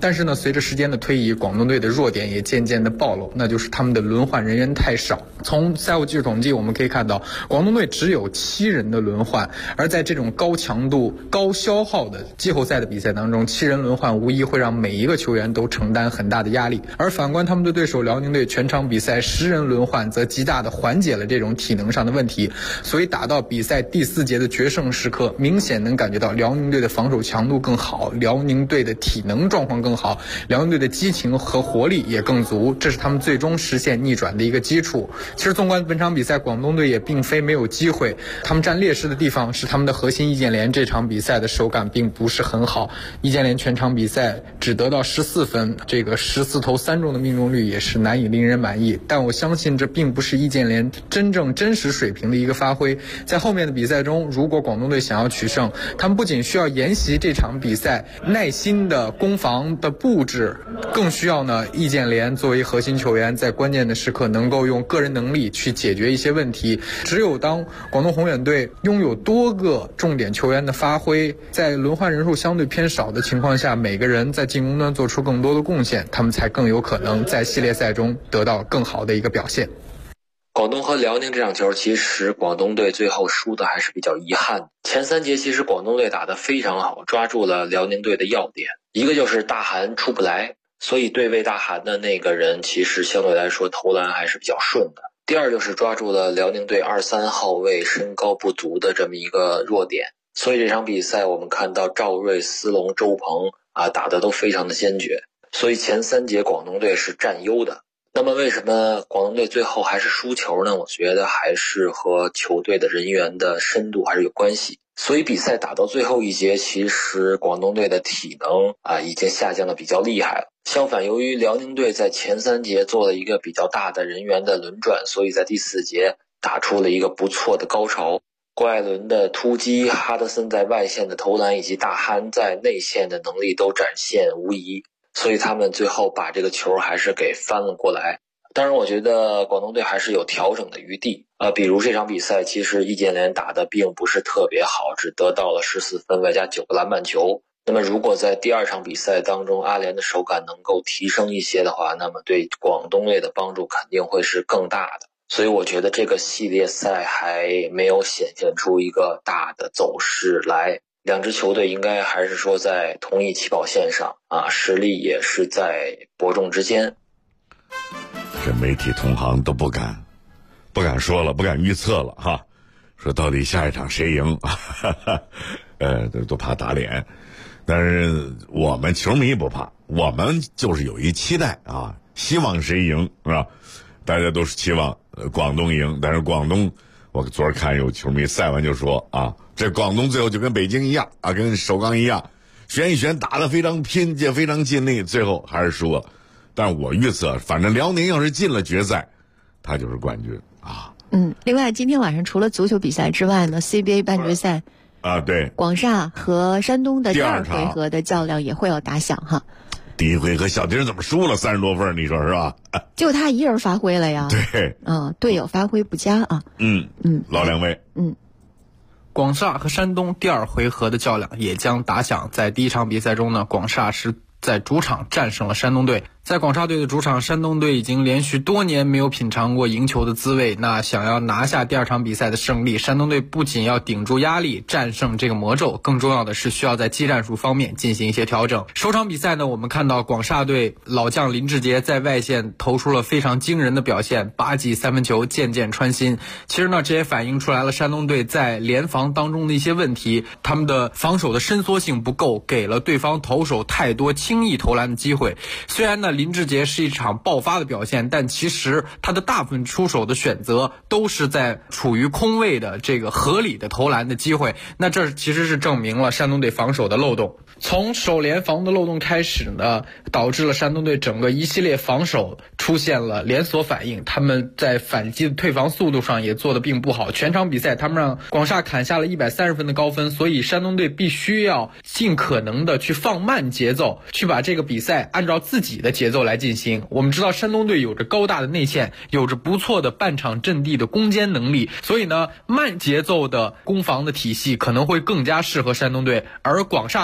但是呢，随着时间的推移，广东队的弱点也渐渐的暴露，那就是他们的轮换人员太少。从赛后技术统计我们可以看到，广东队只有7人的轮换，而在这种高强度、高消耗的季后赛的比赛当中，7人轮换无疑会让每一个球员都承担很大的压力。而反观他们的对手辽宁队，全场比赛10人轮换，则极大的缓解了这种体能上的问题。所以打到比赛第4节的决胜时刻，明显能感觉到辽宁队的防守强度更好，辽宁队的体能状况更好，辽宁队的激情和活力也更足，这是他们最终实现逆转的一个基础。其实纵观本场比赛，广东队也并非没有机会，他们占劣势的地方是他们的核心易建联这场比赛的手感并不是很好，易建联全场比赛只得到14分，这个14投3中的命中率也是难以令人满意。但我相信这并不是易建联真实水平的一个发挥。在后面的比赛中，如果广东队想要取胜，他们不仅需要沿袭这场比赛耐心的攻防的布置，更需要呢易建联作为核心球员在关键的时刻能够用个人能力去解决一些问题。只有当广东宏远队拥有多个重点球员的发挥，在轮换人数相对偏少的情况下，每个人在进攻端做出更多的贡献，他们才更有可能在系列赛中得到更好的一个表现。 广东和辽宁这场球，其实广东队最后输的还是比较遗憾。前3节其实广东队打得非常好，抓住了辽宁队的要点，一个就是大韩出不来，所以对位大韩的那个人其实相对来说投篮还是比较顺的。第二就是抓住了辽宁队2、3号位身高不足的这么一个弱点，所以这场比赛我们看到赵睿、斯隆、周鹏打得都非常的坚决，所以前3节广东队是占优的。那么为什么广东队最后还是输球呢？我觉得还是和球队的人员的深度还是有关系。所以比赛打到最后一节，其实广东队的体能已经下降的比较厉害了。相反，由于辽宁队在前3节做了一个比较大的人员的轮转，所以在第4节打出了一个不错的高潮。郭艾伦的突击，哈德森在外线的投篮，以及大憨在内线的能力都展现无疑。所以他们最后把这个球还是给翻了过来。当然我觉得广东队还是有调整的余地比如这场比赛其实易建联打的并不是特别好，只得到了14分外加9个篮板球。那么如果在第2场比赛当中阿联的手感能够提升一些的话，那么对广东队的帮助肯定会是更大的。所以我觉得这个系列赛还没有显现出一个大的走势来，两支球队应该还是说在同一起跑线上实力也是在伯仲之间。 这媒体同行都不敢说了，不敢预测了哈，说到底下一场谁赢都怕打脸。但是我们球迷不怕，我们就是有一期待希望谁赢是吧？大家都是期望广东赢，但是广东我昨儿看有球迷赛完就说这广东最后就跟北京一样跟首钢一样，选一选打得非常拼，也非常尽力，最后还是输了。但是我预测反正辽宁要是进了决赛，他就是冠军另外今天晚上除了足球比赛之外呢 CBA 半决赛对， 广厦和山东的第2回合的较量也会有打响哈。 第1回合小丁怎么输了30多分，你说是吧？ 就他一人发挥了呀。 对， 队友发挥不佳老两位广厦和山东第2回合的较量也将打响。在第1场比赛中呢，广厦是在主场战胜了山东队。在广厦队的主场，山东队已经连续多年没有品尝过赢球的滋味。那想要拿下第2场比赛的胜利，山东队不仅要顶住压力战胜这个魔咒，更重要的是需要在技战术方面进行一些调整。首场比赛呢，我们看到广厦队老将林志杰在外线投出了非常惊人的表现，8记3分球渐渐穿心。其实呢，这也反映出来了山东队在联防当中的一些问题，他们的防守的伸缩性不够，给了对方投手太多轻易投篮的机会。虽然呢林志杰是一场爆发的表现，但其实他的大部分出手的选择都是在处于空位的这个合理的投篮的机会，那这其实是证明了山东队防守的漏洞。从首联防的漏洞开始呢，导致了山东队整个一系列防守出现了连锁反应，他们在反击的退防速度上也做得并不好。全场比赛他们让广厦砍下了130分的高分，所以山东队必须要尽可能的去放慢节奏，去把这个比赛按照自己的节奏来进行。我们知道山东队有着高大的内线，有着不错的半场阵地的攻坚能力，所以呢慢节奏的攻防的体系可能会更加适合山东队。而广厦队是一支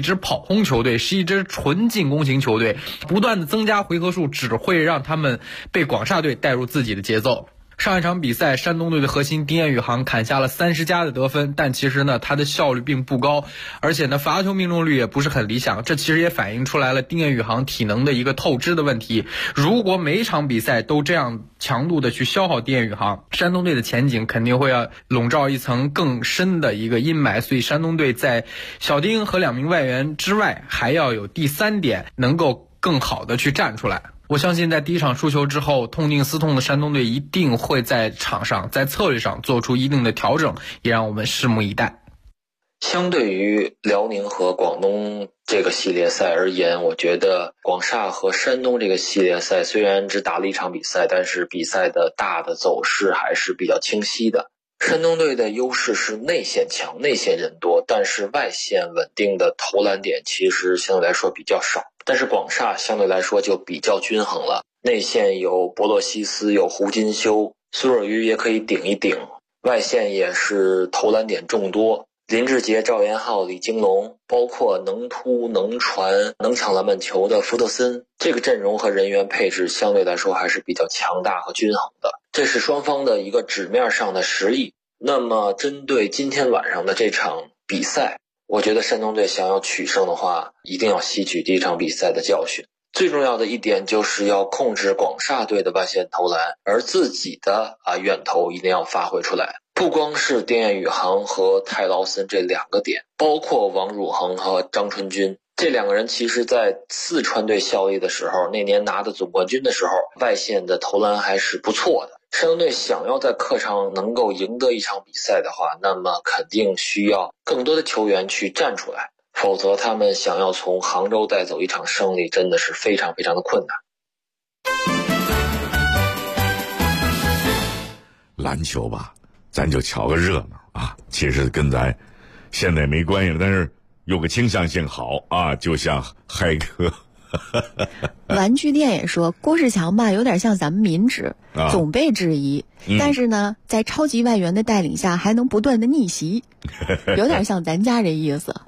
支跑轰球队，是一支纯进攻型球队，不断的增加回合数只会让他们被广厦队带入自己的节奏。上一场比赛，山东队的核心丁彦雨航砍下了30加的得分，但其实呢，他的效率并不高，而且呢，罚球命中率也不是很理想。这其实也反映出来了丁彦雨航体能的一个透支的问题。如果每一场比赛都这样强度的去消耗丁彦雨航，山东队的前景肯定会要笼罩一层更深的一个阴霾。所以山东队在小丁和2名外援之外，还要有第3点能够更好的去站出来。我相信在第一场输球之后，痛定思痛的山东队一定会在场上在策略上做出一定的调整，也让我们拭目以待。 相对于辽宁和广东这个系列赛而言，我觉得广厦和山东这个系列赛虽然只打了一场比赛，但是比赛的大的走势还是比较清晰的。山东队的优势是内线强，内线人多，但是外线稳定的投篮点其实相对来说比较少。但是广厦相对来说就比较均衡了，内线有博洛西斯，有胡金修，苏尔瑜也可以顶一顶，外线也是投篮点众多，林志杰、赵元浩、李金龙，包括能突能传能抢篮板球的福特森，这个阵容和人员配置相对来说还是比较强大和均衡的，这是双方的一个纸面上的实力。那么针对今天晚上的这场比赛，我觉得山东队想要取胜的话，一定要吸取第一场比赛的教训。最重要的一点就是要控制广厦队的外线投篮，而自己的远投一定要发挥出来。不光是丁彦雨航和泰劳森这2个点，包括王汝恒和张春军，这2个人其实在四川队效力的时候，那年拿的总冠军的时候，外线的投篮还是不错的。山东队想要在客场能够赢得一场比赛的话，那么肯定需要更多的球员去站出来，否则他们想要从杭州带走一场胜利真的是非常非常的困难。 篮球吧，咱就瞧个热闹啊，其实跟咱现在没关系了，但是有个倾向性好啊，就像嗨哥玩具店也说郭士强吧，有点像咱们民职，总被质疑，但是呢，在超级外援的带领下，还能不断的逆袭，有点像咱家这意思。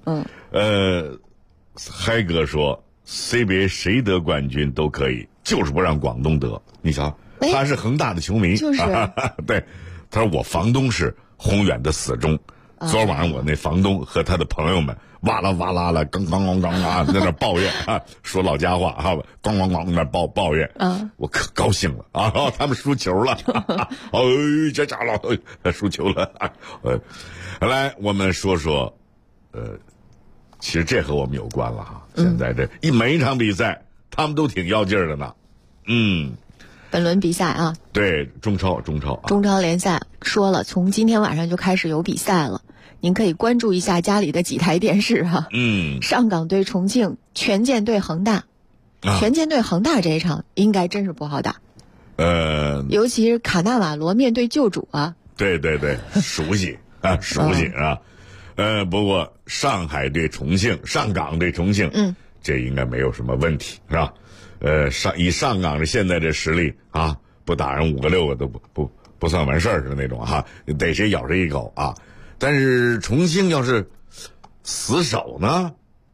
嗨哥说 CBA 谁得冠军都可以，就是不让广东得。你瞧，他是恒大的球迷， 就是对，他说我房东是宏远的死忠。昨晚上我那房东和他的朋友们哇啦哇啦了，咣咣咣咣啊，在那抱怨啊，说老家话啊，咣咣咣在那抱怨，我可高兴了啊，他们输球了，哎，这家伙输球了，来我们说说，其实这和我们有关了哈，现在这每一场比赛他们都挺要劲儿的呢， 本轮比赛啊， 对，中超联赛说了，从今天晚上就开始有比赛了。您可以关注一下家里的几台电视哈。上港对重庆，权健对恒大。权健对恒大这一场应该真是不好打。尤其是卡纳瓦罗面对旧主啊。 对，熟悉啊。不过上海对重庆，上港对重庆，这应该没有什么问题，是吧？以上港的现在这实力啊，不打人5个6个都不算完事儿是那种哈，逮谁咬谁一口啊。但是重庆要是死守呢？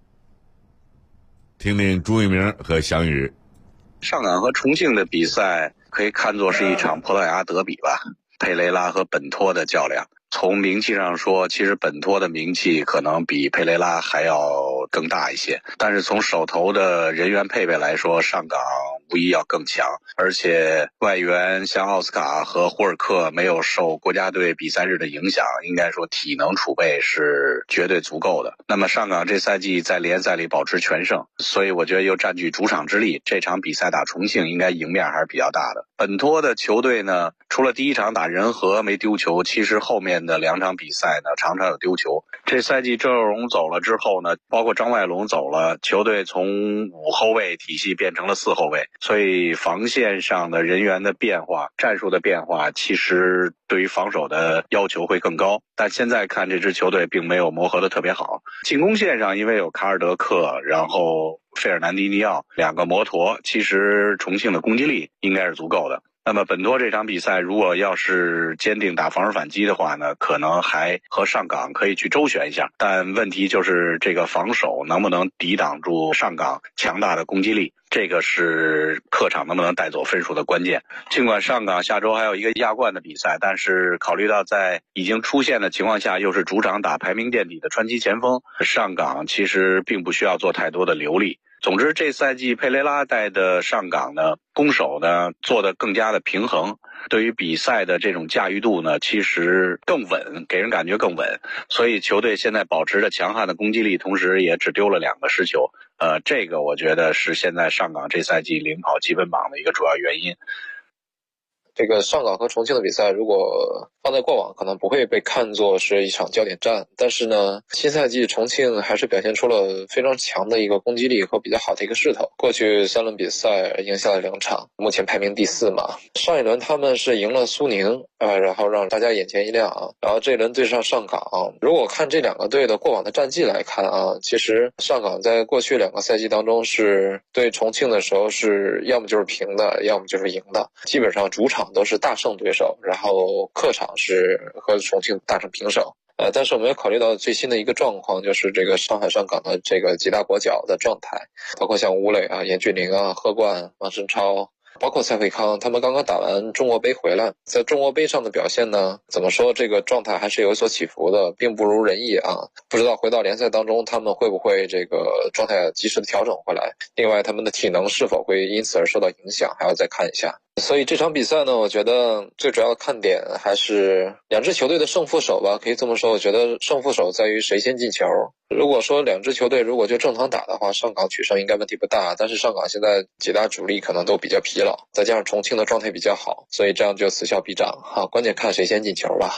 听听朱一鸣和翔宇。 上港和重庆的比赛可以看作是一场葡萄牙德比吧，佩雷拉和本托的较量。从名气上说，其实本托的名气可能比佩雷拉还要更大一些，但是从手头的人员配备来说，上港无疑要更强，而且外援像奥斯卡和胡尔克没有受国家队比赛日的影响，应该说体能储备是绝对足够的。那么上港这赛季在联赛里保持全胜，所以我觉得又占据主场之力，这场比赛打重庆应该赢面还是比较大的。本托的球队呢，除了第一场打仁和没丢球，其实后面的2场比赛呢常常有丢球。这赛季郑佑荣走了之后呢，包括张外龙走了，球队从5后卫体系变成了4后卫，所以防线上的人员的变化，战术的变化，其实对于防守的要求会更高。但现在看这支球队并没有磨合的特别好。进攻线上因为有卡尔德克，然后费尔南迪尼奥2个摩托，其实重庆的攻击力应该是足够的。 那么本托这场比赛如果要是坚定打防守反击的话呢，可能还和上港可以去周旋一下，但问题就是这个防守能不能抵挡住上港强大的攻击力，这个是客场能不能带走分数的关键。尽管上港下周还有一个亚冠的比赛，但是考虑到在已经出现的情况下，又是主场打排名垫底的传奇前锋，上港其实并不需要做太多的留力。总之，这赛季佩雷拉带的上港呢，攻守呢做得更加的平衡，对于比赛的这种驾驭度呢，其实更稳，给人感觉更稳。所以球队现在保持着强悍的攻击力，同时也只丢了2个失球。这个我觉得是现在上港这赛季领跑积分榜的一个主要原因。 这个上港和重庆的比赛，如果放在过往可能不会被看作是一场焦点战，但是呢，新赛季重庆还是表现出了非常强的一个攻击力和比较好的一个势头。过去3轮比赛赢下了2场，目前排名第4嘛。上一轮他们是赢了苏宁，然后让大家眼前一亮啊。然后这一轮对上上港，如果看这2个队的过往的战绩来看啊，其实上港在过去2个赛季当中是对重庆的时候是要么就是平的，要么就是赢的，基本上主场都是大胜对手，然后客场是和重庆打成平手。但是我们要考虑到最新的一个状况，就是这个上海上港的这个几大国脚的状态，包括像吴磊啊、严俊凌啊、贺冠、王申超，包括蔡慧康，他们刚刚打完中国杯回来，在中国杯上的表现呢，怎么说这个状态还是有所起伏的，并不如人意啊。不知道回到联赛当中，他们会不会这个状态及时的调整回来？另外，他们的体能是否会因此而受到影响，还要再看一下。所以这场比赛呢，我觉得最主要的看点还是2支球队的胜负手吧，可以这么说，我觉得胜负手在于谁先进球。如果说2支球队如果就正常打的话，上港取胜应该问题不大，但是上港现在几大主力可能都比较疲劳，再加上重庆的状态比较好，所以这样就此消彼长哈，关键看谁先进球吧。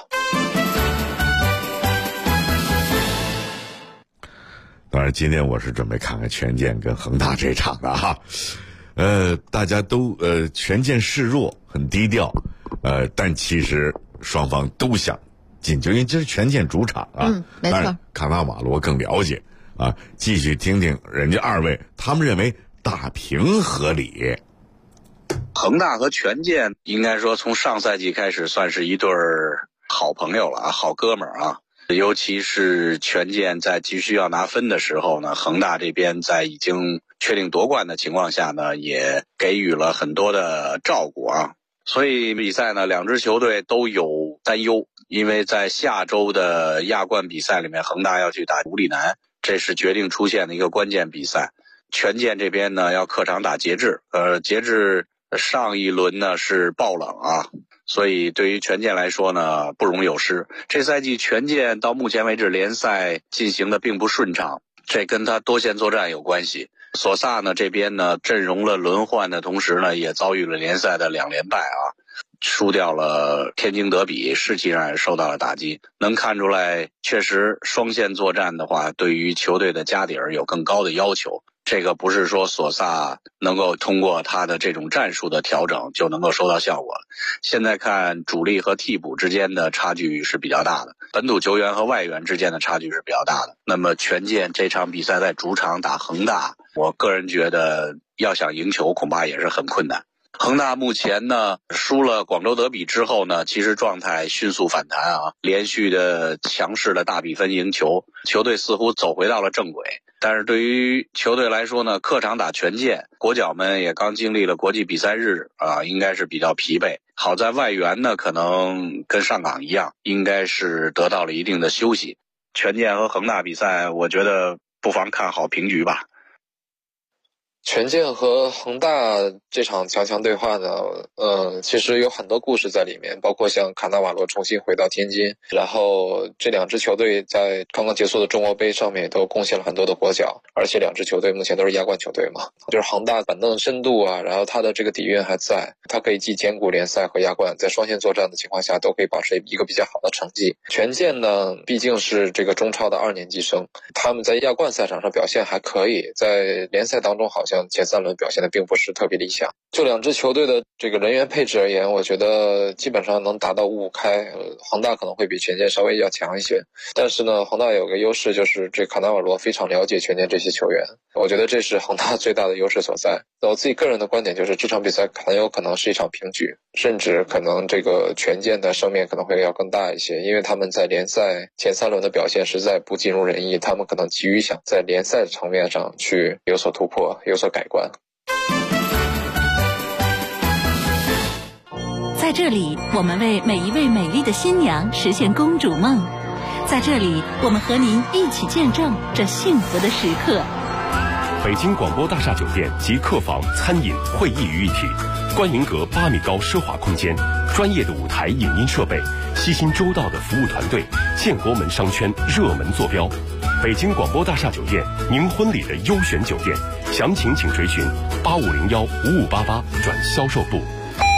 当然今天我是准备看看权健跟恒大这场的哈。大家都权健示弱，很低调，但其实双方都想进球，因为这是权健主场啊。 没错。 卡纳瓦罗更了解啊，继续听听人家2位，他们认为打平合理。 恒大和权健应该说从上赛季开始算是一对好朋友了啊，好哥们儿啊。尤其是权健在急需要拿分的时候呢，恒大这边在已经确定夺冠的情况下呢，也给予了很多的照顾啊。所以比赛呢，2支球队都有担忧，因为在下周的亚冠比赛里面，恒大要去打武里南，这是决定出线的一个关键比赛。权健这边呢要客场打节制，节制上一轮呢是爆冷啊。所以对于权健来说呢，不容有失。这赛季权健到目前为止联赛进行的并不顺畅，这跟他多线作战有关系。索萨呢这边呢阵容了轮换的同时呢，也遭遇了联赛的2连败啊，输掉了天津德比，士气上也受到了打击。能看出来，确实双线作战的话，对于球队的家底儿有更高的要求。这个不是说索萨能够通过他的这种战术的调整就能够收到效果了。现在看主力和替补之间的差距是比较大的，本土球员和外援之间的差距是比较大的。那么权健这场比赛在主场打恒大，我个人觉得要想赢球恐怕也是很困难。恒大目前呢输了广州德比之后呢，其实状态迅速反弹啊，连续的强势的大比分赢球，球队似乎走回到了正轨。但是对于球队来说呢，客场打权健，国脚们也刚经历了国际比赛日啊，应该是比较疲惫。好在外援呢可能跟上港一样，应该是得到了一定的休息。权健和恒大比赛，我觉得不妨看好平局吧。 权健和恒大这场强对话呢，其实有很多故事在里面，包括像卡纳瓦罗重新回到天津，然后这2支球队在刚刚结束的中国杯上面也都贡献了很多的国脚，而且2支球队目前都是亚冠球队嘛，就是恒大板凳深度啊，然后他的这个底蕴还在，他可以既兼顾联赛和亚冠，在双线作战的情况下都可以保持一个比较好的成绩。权健呢，毕竟是这个中超的2年级生，他们在亚冠赛场上表现还可以，在联赛当中好像像前3轮表现的并不是特别理想。就两支球队的这个人员配置而言，我觉得基本上能达到5-5开。恒大可能会比权健稍微要强一些，但是呢，恒大有个优势就是这卡纳瓦罗非常了解权健这些球员，我觉得这是恒大最大的优势所在。我自己个人的观点就是这场比赛很有可能是一场平局，甚至可能这个权健的胜面可能会要更大一些，因为他们在联赛前3轮的表现实在不尽如人意，他们可能急于想在联赛层面上去有所突破，有所改观。 在这里，我们为每一位美丽的新娘实现公主梦。在这里，我们和您一起见证这幸福的时刻。 北京广播大厦酒店集客房、餐饮、会议于一体，观云阁8米高奢华空间，专业的舞台影音设备，悉心周到的服务团队，建国门商圈热门坐标。北京广播大厦酒店，您婚礼的优选酒店，详情请垂询8501-5588转销售部。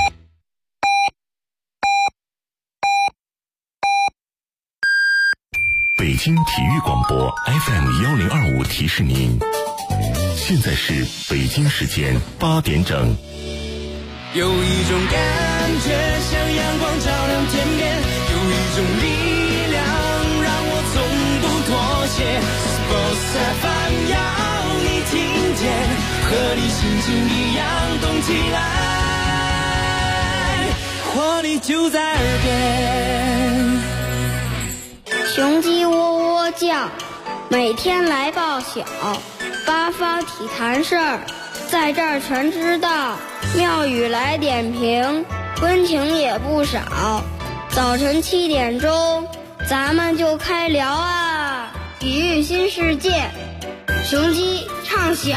北京体育广播 FM1025提示您，现在是北京时间8点整。 有一种感觉像阳光照亮天边，有一种力量让我从不妥协。Sports FM 要你听见，和你心情一样动起来，活力就在耳边。 雄鸡喔喔叫，每天来报晓，八方体坛事儿，在这儿全知道。妙语来点评，温情也不少。早晨7点钟，咱们就开聊啊！体育新世界，雄鸡唱晓。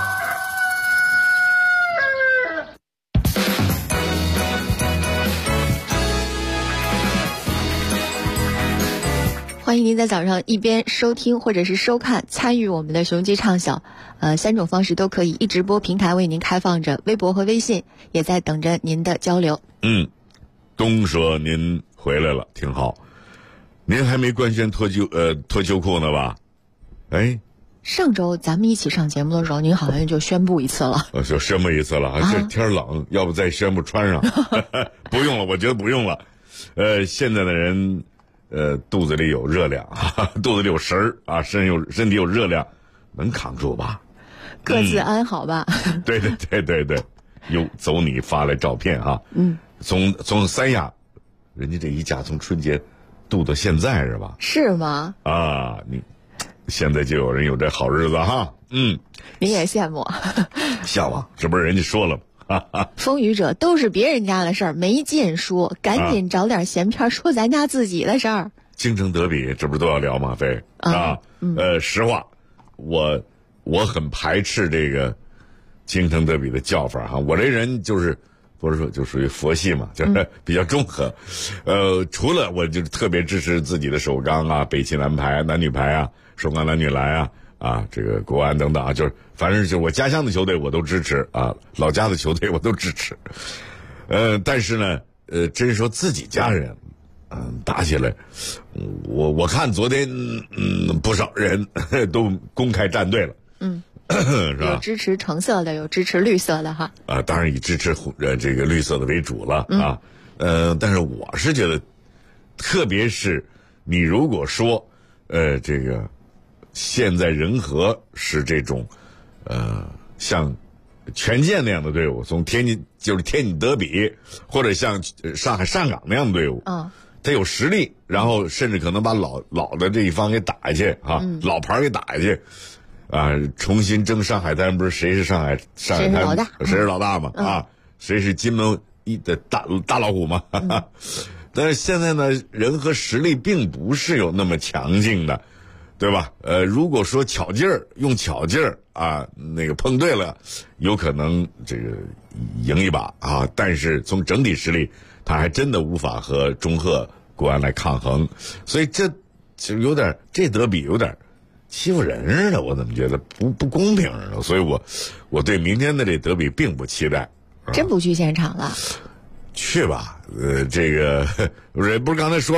欢迎您在早上一边收听或者是收看，参与我们的雄鸡畅晓，3种方式都可以。一直播平台为您开放着，微博和微信也在等着您的交流。 东说您回来了，挺好。您还没官宣脱秋裤呢吧？哎， 上周咱们一起上节目的时候，您好像就宣布一次了。 就宣布一次了，这天冷，要不再宣布穿上？不用了，我觉得不用了。现在的人。肚子里有热量，肚子里有食儿啊，身体有热量，能扛住吧？ 各自安好吧？ 对，走你发来照片啊，从三亚，人家这一家从春节度到现在是吧？ 是吗？ 啊，你现在就有人有这好日子哈， 您也羡慕？ 向往，这不是人家说了吗？ 风雨者都是别人家的事儿，没见说，赶紧找点闲篇说咱家自己的事儿。 京城德比，这不是都要聊吗？飞实话，我很排斥这个京城德比的叫法哈。我这人就是不是说就属于佛系嘛，就是比较中和。除了我就是特别支持自己的首钢啊、北汽男排、男女排啊、首钢男女篮啊，这个国安等等啊，就是反正就是我家乡的球队我都支持啊，老家的球队我都支持。但是呢，真说自己家人，打起来，我看昨天不少人都公开站队了，是吧？ 有支持橙色的，有支持绿色的哈。 当然以支持这个绿色的为主了啊。但是我是觉得，特别是你如果说这个。现在人和是这种，像权健那样的队伍，从天津德比，或者像上海上港那样的队伍，他有实力，然后甚至可能把老的这一方给打下去啊，老牌给打下去，重新争上海滩，不是谁是上海滩谁是老大嘛？谁是金门的大老虎嘛？但是现在呢，人和实力并不是有那么强劲的。对吧？如果说用巧劲儿啊，那个碰对了，有可能这个赢一把啊。但是从整体实力，他还真的无法和中赫、国安来抗衡，所以这就有点这德比有点欺负人似的，我怎么觉得不公平似的？所以我对明天的这德比并不期待。 真不去现场了？ 去吧，这个不是刚才说了吗？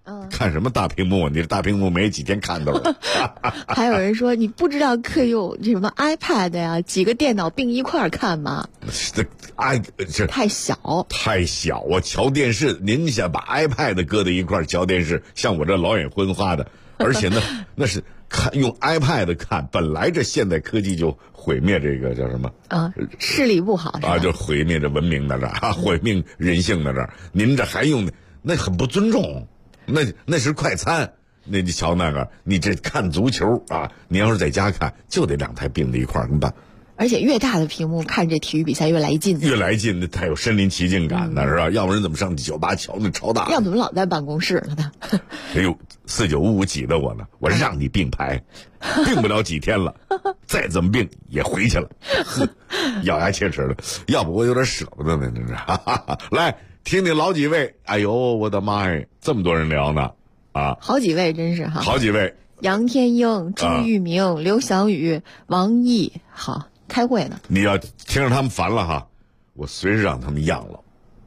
看什么大屏幕？你这大屏幕没几天看头了。 还有人说你不知道可以用什么 iPad 呀，几个电脑并一块儿看吗？ 这太小， 太小啊！瞧电视，您想把 iPad 搁在一块儿瞧电视，像我这老眼昏花的，而且呢，那是用 iPad 看，本来这现代科技就毁灭这个叫什么视力不好就毁灭这文明在这儿毁灭人性在这儿。您这还用那很不尊重，那是快餐。那你瞧那个，你这看足球啊，你要是在家看，就得两台并在一块儿，怎么办？ 而且越大的屏幕看这体育比赛越来劲， 那才有身临其境感的是吧？要不然怎么上酒吧瞧那超大？ 要怎么老在办公室了呢？ 哎呦，4955挤得我呢，我让你并排，并不了几天了，再怎么并也回去了，咬牙切齿的。要不我有点舍不得呢，真是。来听听老几位，哎呦我的妈呀，这么多人聊呢啊！ 好几位真是哈， 好几位， 杨天英、朱玉明、刘小雨、王毅，好。开会呢， 你要听着他们烦了哈，我随时让他们样了。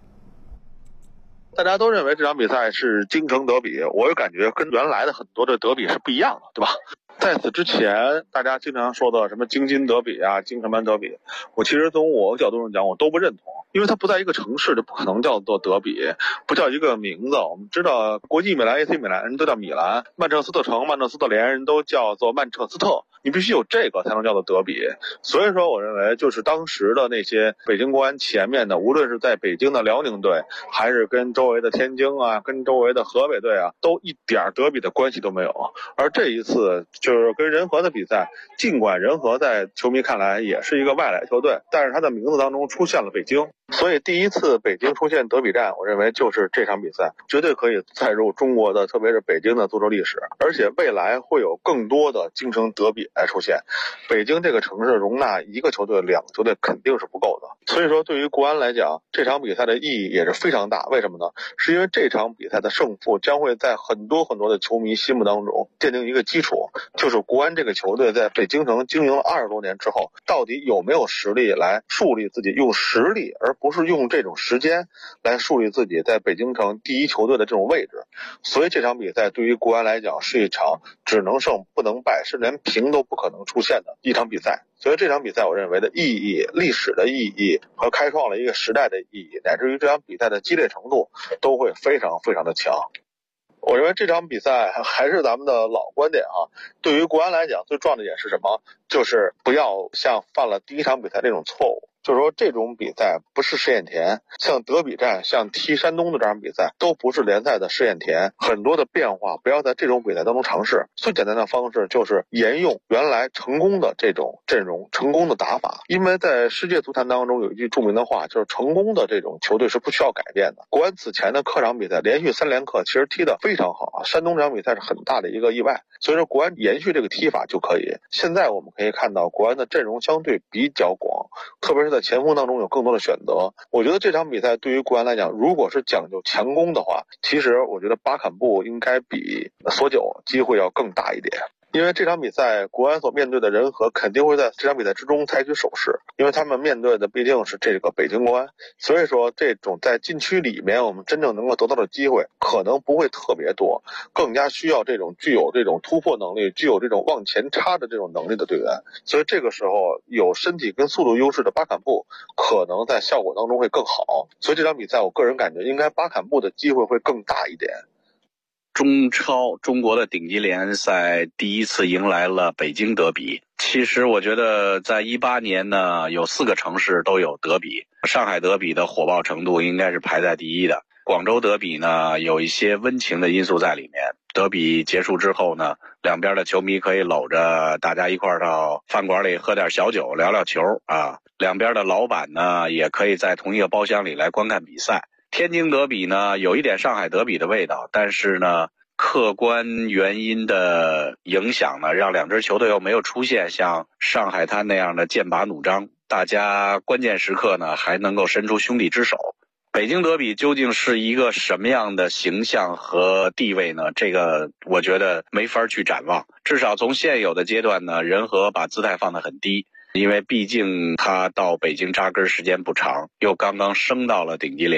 大家都认为这场比赛是京城德比，我有感觉跟原来的很多的德比是不一样的，对吧？在此之前，大家经常说的什么京津德比啊、京城班德比，我其实从我角度上讲，我都不认同，因为它不在一个城市，就不可能叫做德比，不叫一个名字。我们知道，国际米兰、AC 米兰人都叫米兰，曼彻斯特城、曼彻斯特联人都叫做曼彻斯特。你必须有这个才能叫做德比，所以说我认为就是当时的那些北京国安前面的，无论是在北京的辽宁队，还是跟周围的天津啊，跟周围的河北队啊，都一点德比的关系都没有。而这一次就是跟人和的比赛，尽管人和在球迷看来也是一个外来球队，但是他的名字当中出现了北京，所以第一次北京出现德比战，我认为就是这场比赛绝对可以载入中国的，特别是北京的足球历史，而且未来会有更多的京城德比来出现。北京这个城市容纳一个球队、两个球队肯定是不够的，所以说对于国安来讲，这场比赛的意义也是非常大。为什么呢？是因为这场比赛的胜负将会在很多很多的球迷心目当中奠定一个基础，就是国安这个球队在北京城经营了20多年之后，到底有没有实力来树立自己，用实力而不是用这种时间来树立自己在北京城第一球队的这种位置。所以这场比赛对于国安来讲是一场只能胜不能败，是连平都不可能出现的一场比赛。所以这场比赛我认为的意义、历史的意义和开创了一个时代的意义，乃至于这场比赛的激烈程度都会非常非常的强。我认为这场比赛还是咱们的老观点啊，对于国安来讲最重要的一点是什么？就是不要像犯了第一场比赛这种错误。就是说这种比赛不是试验田，像德比战、像踢山东的这场比赛都不是联赛的试验田，很多的变化不要在这种比赛当中尝试。最简单的方式就是沿用原来成功的这种阵容、成功的打法。因为在世界足坛当中有一句著名的话，就是成功的这种球队是不需要改变的。国安此前的客场比赛连续3连客其实踢得非常好啊，山东这场比赛是很大的一个意外，所以说国安延续这个踢法就可以。现在我们可以看到国安的阵容相对比较广，特别是在前锋当中有更多的选择。我觉得这场比赛对于国安来讲，如果是讲究强攻的话，其实我觉得巴坎布应该比索九机会要更大一点。因为这场比赛国安所面对的人和肯定会在这场比赛之中采取守势，因为他们面对的毕竟是这个北京国安，所以说这种在禁区里面我们真正能够得到的机会可能不会特别多，更加需要这种具有这种突破能力、具有这种往前插的这种能力的队员。所以这个时候有身体跟速度优势的巴坎布可能在效果当中会更好，所以这场比赛我个人感觉应该巴坎布的机会会更大一点。 中超中国的顶级联赛第一次迎来了北京德比。其实我觉得在18年呢，有4个城市都有德比，上海德比的火爆程度应该是排在第一的。广州德比呢，有一些温情的因素在里面。德比结束之后呢，两边的球迷可以搂着大家一块儿到饭馆里喝点小酒，聊聊球啊。两边的老板呢，也可以在同一个包厢里来观看比赛。天津德比呢，有一点上海德比的味道，但是呢，客观原因的影响呢，让两支球队又没有出现像上海滩那样的剑拔弩张，大家关键时刻呢，还能够伸出兄弟之手。北京德比究竟是一个什么样的形象和地位呢？这个我觉得没法去展望，至少从现有的阶段呢，人和把姿态放得很低。因为毕竟他到北京扎根时间不长，又刚刚升到了顶级联赛，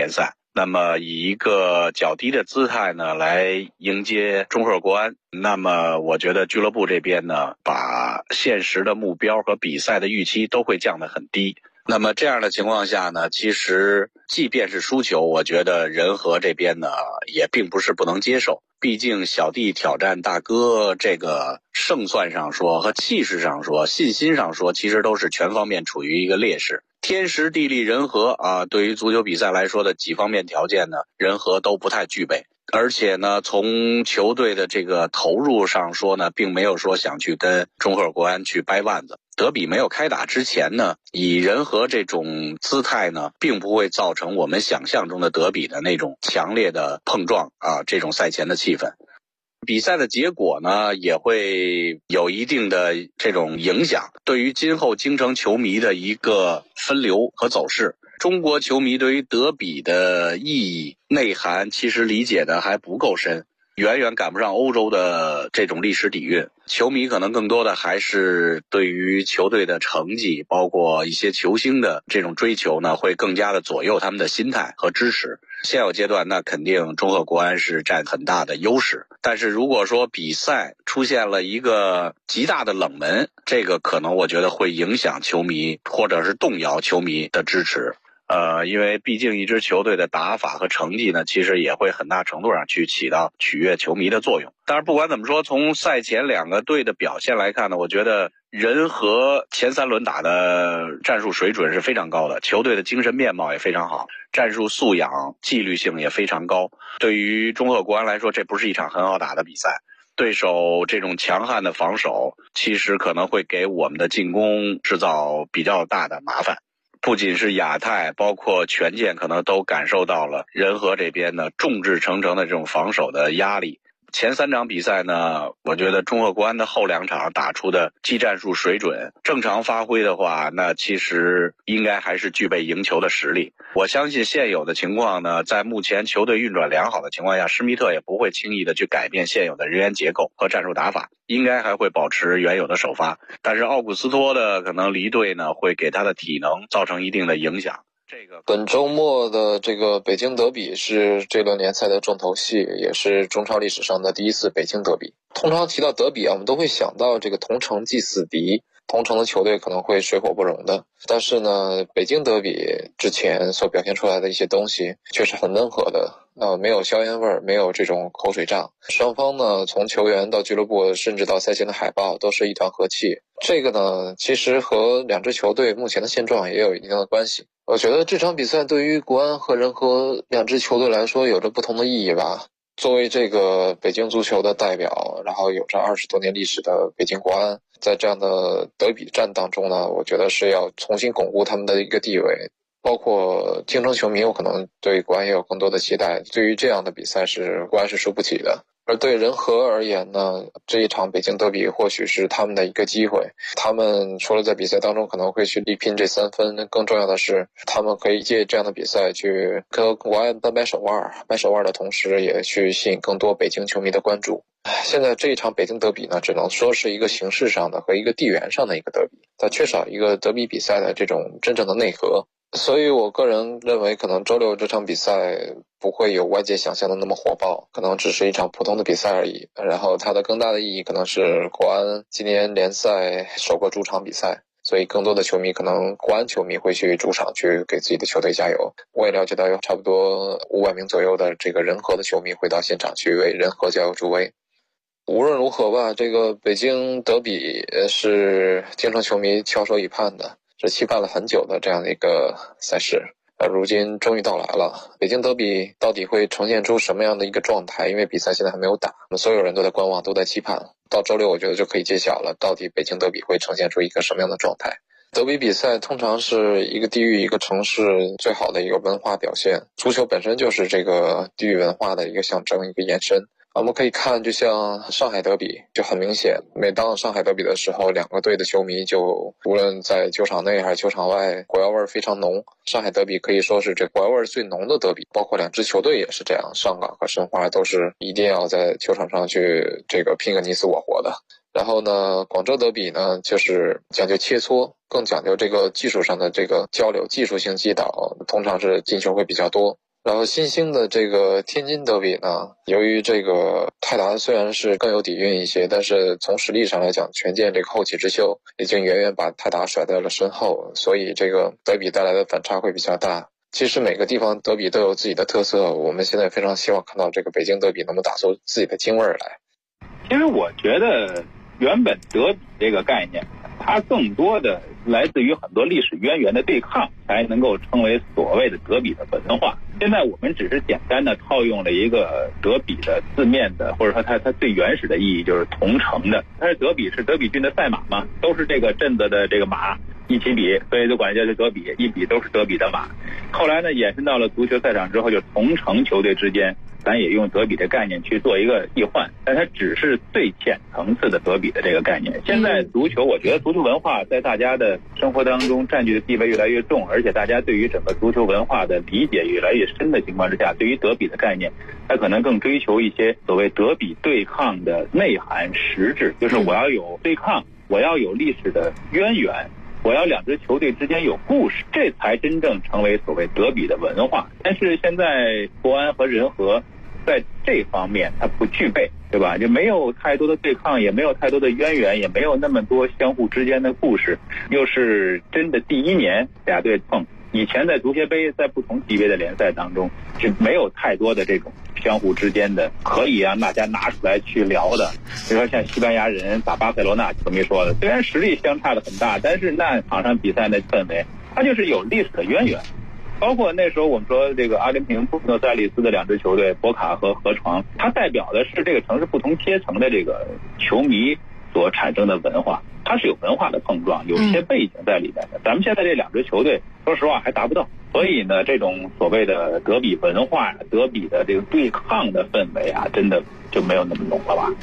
那么以一个较低的姿态呢来迎接中赫国安，那么我觉得俱乐部这边呢把现实的目标和比赛的预期都会降得很低。那么这样的情况下呢，其实即便是输球，我觉得仁和这边呢也并不是不能接受，毕竟小弟挑战大哥，这个胜算上说和气势上说信心上说其实都是全方面处于一个劣势。天时地利人和啊，对于足球比赛来说的几方面条件呢，仁和都不太具备。而且呢，从球队的这个投入上说呢，并没有说想去跟中赫国安去掰腕子。德比没有开打之前呢，以仁和这种姿态呢，并不会造成我们想象中的德比的那种强烈的碰撞啊，这种赛前的气氛。比赛的结果呢，也会有一定的这种影响，对于今后京城球迷的一个分流和走势。中国球迷对于德比的意义内涵其实理解的还不够深，远远赶不上欧洲的这种历史底蕴。球迷可能更多的还是对于球队的成绩，包括一些球星的这种追求呢，会更加的左右他们的心态和支持。现有阶段那肯定中赫国安是占很大的优势，但是如果说比赛出现了一个极大的冷门，这个可能我觉得会影响球迷或者是动摇球迷的支持。因为毕竟一支球队的打法和成绩呢，其实也会很大程度上去起到取悦球迷的作用。但是不管怎么说，从赛前两个队的表现来看呢，我觉得仁和前3轮打的战术水准是非常高的，球队的精神面貌也非常好，战术素养、纪律性也非常高。对于中赫国安来说，这不是一场很好打的比赛。对手这种强悍的防守，其实可能会给我们的进攻制造比较大的麻烦。不仅是亚太，包括权健可能都感受到了仁和这边呢众志成城的这种防守的压力。前3场比赛呢，我觉得中赫国安的后2场打出的技战术水准，正常发挥的话，那其实应该还是具备赢球的实力。我相信现有的情况呢，在目前球队运转良好的情况下，施密特也不会轻易的去改变现有的人员结构和战术打法，应该还会保持原有的首发。但是奥古斯托的可能离队呢，会给他的体能造成一定的影响。 本周末的这个北京德比是这轮联赛的重头戏，也是中超历史上的第一次北京德比。通常提到德比啊，我们都会想到这个同城即死敌，同城的球队可能会水火不容的。但是呢，北京德比之前所表现出来的一些东西却是很温和的，没有硝烟味，没有这种口水仗。双方呢，从球员到俱乐部，甚至到赛前的海报，都是一团和气。这个呢，其实和两支球队目前的现状也有一定的关系。我觉得这场比赛对于国安和仁和两支球队来说有着不同的意义吧。作为这个北京足球的代表，然后有着20多年历史的北京国安，在这样的德比战当中呢，我觉得是要重新巩固他们的一个地位。包括京城球迷有可能对国安也有更多的期待，对于这样的比赛是国安是输不起的。而对仁和而言呢，这一场北京德比或许是他们的一个机会。他们除了在比赛当中可能会去力拼这3分，更重要的是他们可以借这样的比赛去跟国安掰手腕，掰手腕的同时也去吸引更多北京球迷的关注。现在这一场北京德比呢，只能说是一个形式上的和一个地缘上的一个德比，它缺少一个德比比赛的这种真正的内核。所以我个人认为，可能周六这场比赛不会有外界想象的那么火爆，可能只是一场普通的比赛而已。然后它的更大的意义可能是国安今年联赛首个主场比赛，所以更多的球迷可能国安球迷会去主场去给自己的球队加油。我也了解到有差不多500名左右的这个仁和的球迷会到现场去为仁和加油助威。无论如何吧，这个北京德比是京城球迷翘首以盼的，是期盼了很久的这样的一个赛事，如今终于到来了。北京德比到底会呈现出什么样的一个状态？因为比赛现在还没有打，所有人都在观望，都在期盼。到周六我觉得就可以揭晓了，到底北京德比会呈现出一个什么样的状态。德比比赛通常是一个地域一个城市最好的一个文化表现，足球本身就是这个地域文化的一个象征，一个延伸。我们可以看，就像上海德比就很明显，每当上海德比的时候，两个队的球迷就无论在球场内还是球场外，国药味非常浓。上海德比可以说是这国药味最浓的德比，包括两支球队也是这样，上港和申花都是一定要在球场上去这个拼个你死我活的。然后呢，广州德比呢就是讲究切磋，更讲究这个技术上的这个交流，技术性击倒，通常是进球会比较多。 然后新兴的这个天津德比呢，由于这个泰达虽然是更有底蕴一些，但是从实力上来讲，权健这个后起之秀已经远远把泰达甩在了身后，所以这个德比带来的反差会比较大。其实每个地方德比都有自己的特色，我们现在非常希望看到这个北京德比能够打出自己的京味儿来。 其实我觉得原本德比这个概念，它更多的来自于很多历史渊源的对抗，才能够称为所谓的德比的文化。现在我们只是简单的套用了一个德比的字面的，或者说它最原始的意义就是同城的。它是德比郡的赛马嘛，都是这个镇子的这个马一起比，所以就管它叫德比，一比都是德比的马。后来呢，延伸到了足球赛场之后，就同城球队之间，咱也用德比的概念去做一个替换，但它只是最浅层次的德比的这个概念。现在足球，我觉得足球文化在大家的生活当中占据的地位越来越重，而且大家对于整个足球文化的理解越来越深的情况之下，对于德比的概念，它可能更追求一些所谓德比对抗的内涵实质，就是我要有对抗，我要有历史的渊源，我要两支球队之间有故事，这才真正成为所谓德比的文化。但是现在国安和人和在这方面它不具备，对吧？就没有太多的对抗，也没有太多的渊源，也没有那么多相互之间的故事，又是真的第一年俩队碰。以前在足协杯，在不同级别的联赛当中是没有太多的这种相互之间的可以让大家拿出来去聊的。比如说像西班牙人打巴塞罗那，这么一说的，虽然实力相差的很大，但是那场上比赛那氛围，它就是有历史的渊源。包括那时候我们说这个阿根廷布宜诺斯艾利斯的两支球队博卡和河床，它代表的是这个城市不同阶层的这个球迷所产生的文化，它是有文化的碰撞，有一些背景在里面的。咱们现在这两支球队说实话还达不到，所以呢这种所谓的德比文化，德比的这个对抗的氛围啊，真的就没有那么浓了吧。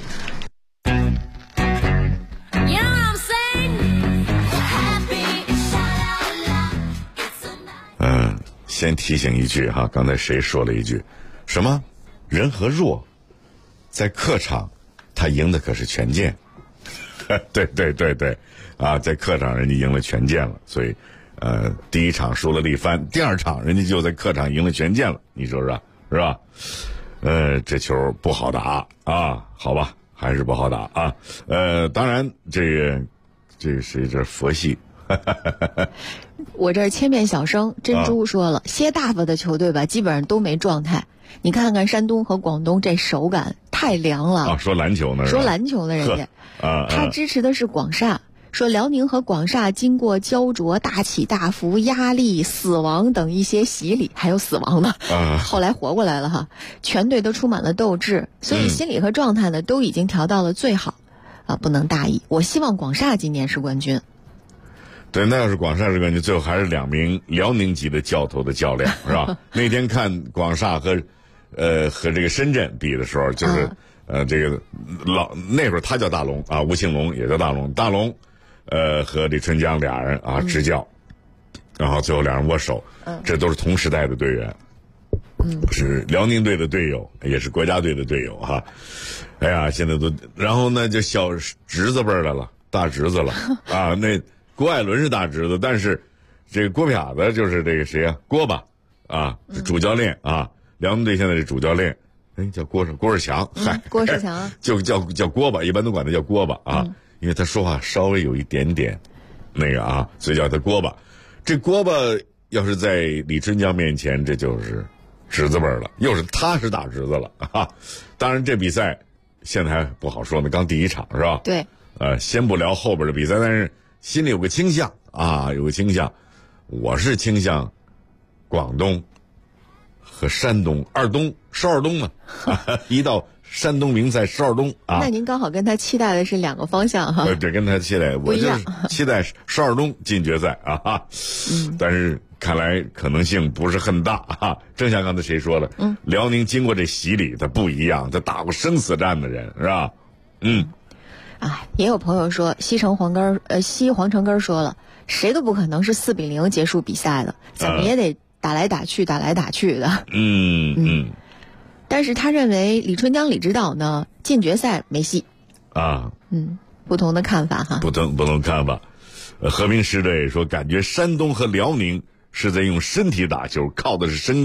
先提醒一句哈，刚才谁说了一句什么人和弱，在客场他赢的可是权健。对啊，在客场人家赢了权健了，所以第一场输了力帆，第二场人家就在客场赢了权健了，你说是吧？这球不好打啊，好吧，还是不好打啊。当然这谁这佛系。 我这千面小生珍珠说了，歇大发的球队吧，基本上都没状态。你看看山东和广东，这手感太凉了啊！说篮球呢？ 说篮球呢，人家他支持的是广厦，说辽宁和广厦经过焦灼、大起大伏、压力、死亡等一些洗礼，还有死亡呢，后来活过来了哈。全队都充满了斗志，所以心理和状态呢都已经调到了最好啊，不能大意。我希望广厦今年是冠军。 对，那要是广厦是冠军，最后还是两名辽宁籍的教头的较量，是吧？那天看广厦和这个深圳比的时候，就是这个那会儿他叫大龙啊，吴庆龙也叫大龙，大龙和李春江俩人啊执教，然后最后两人握手，这都是同时代的队员，是辽宁队的队友，也是国家队的队友哈。哎呀，现在都，然后呢就小侄子辈来了，大侄子了啊，那。郭艾伦是大侄子，但是这个郭撇子就是这个谁啊？郭巴啊，主教练啊，辽宁队现在这主教练，叫郭世强， 郭世强就叫郭巴，一般都管他叫郭巴啊，因为他说话稍微有一点点那个啊，所以叫他郭巴。这郭巴要是在李春江面前，这就是侄子辈了，又是他是大侄子了啊。当然这比赛现在还不好说呢，刚第一场是吧？ 对， 先不聊后边的比赛，但是。心里有个倾向啊，我是倾向广东和山东二东邵二东嘛，一到山东名赛邵二东啊。 那您刚好跟他期待的是两个方向哈。 对，跟他期待，我就是期待邵二东进决赛啊。但是看来可能性不是很大啊。正像刚才谁说了，辽宁经过这洗礼，他不一样，他打过生死战的人是吧？ 也有朋友说西黄城根说了，谁都不可能是4-0结束比赛的，怎么也得打来打去的。但是他认为李春江李指导呢进决赛没戏啊。 不同的看法哈。 不同看法。和平使者也说，感觉山东和辽宁是在用身体打球，靠的是身高，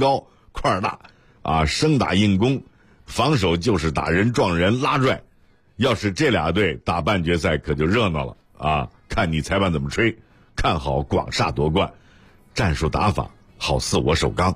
块儿大啊，生打硬攻，防守就是打人撞人拉拽。要是这俩队打半决赛可就热闹了啊！看你裁判怎么吹，看好广厦夺冠。战术打法好似我首钢。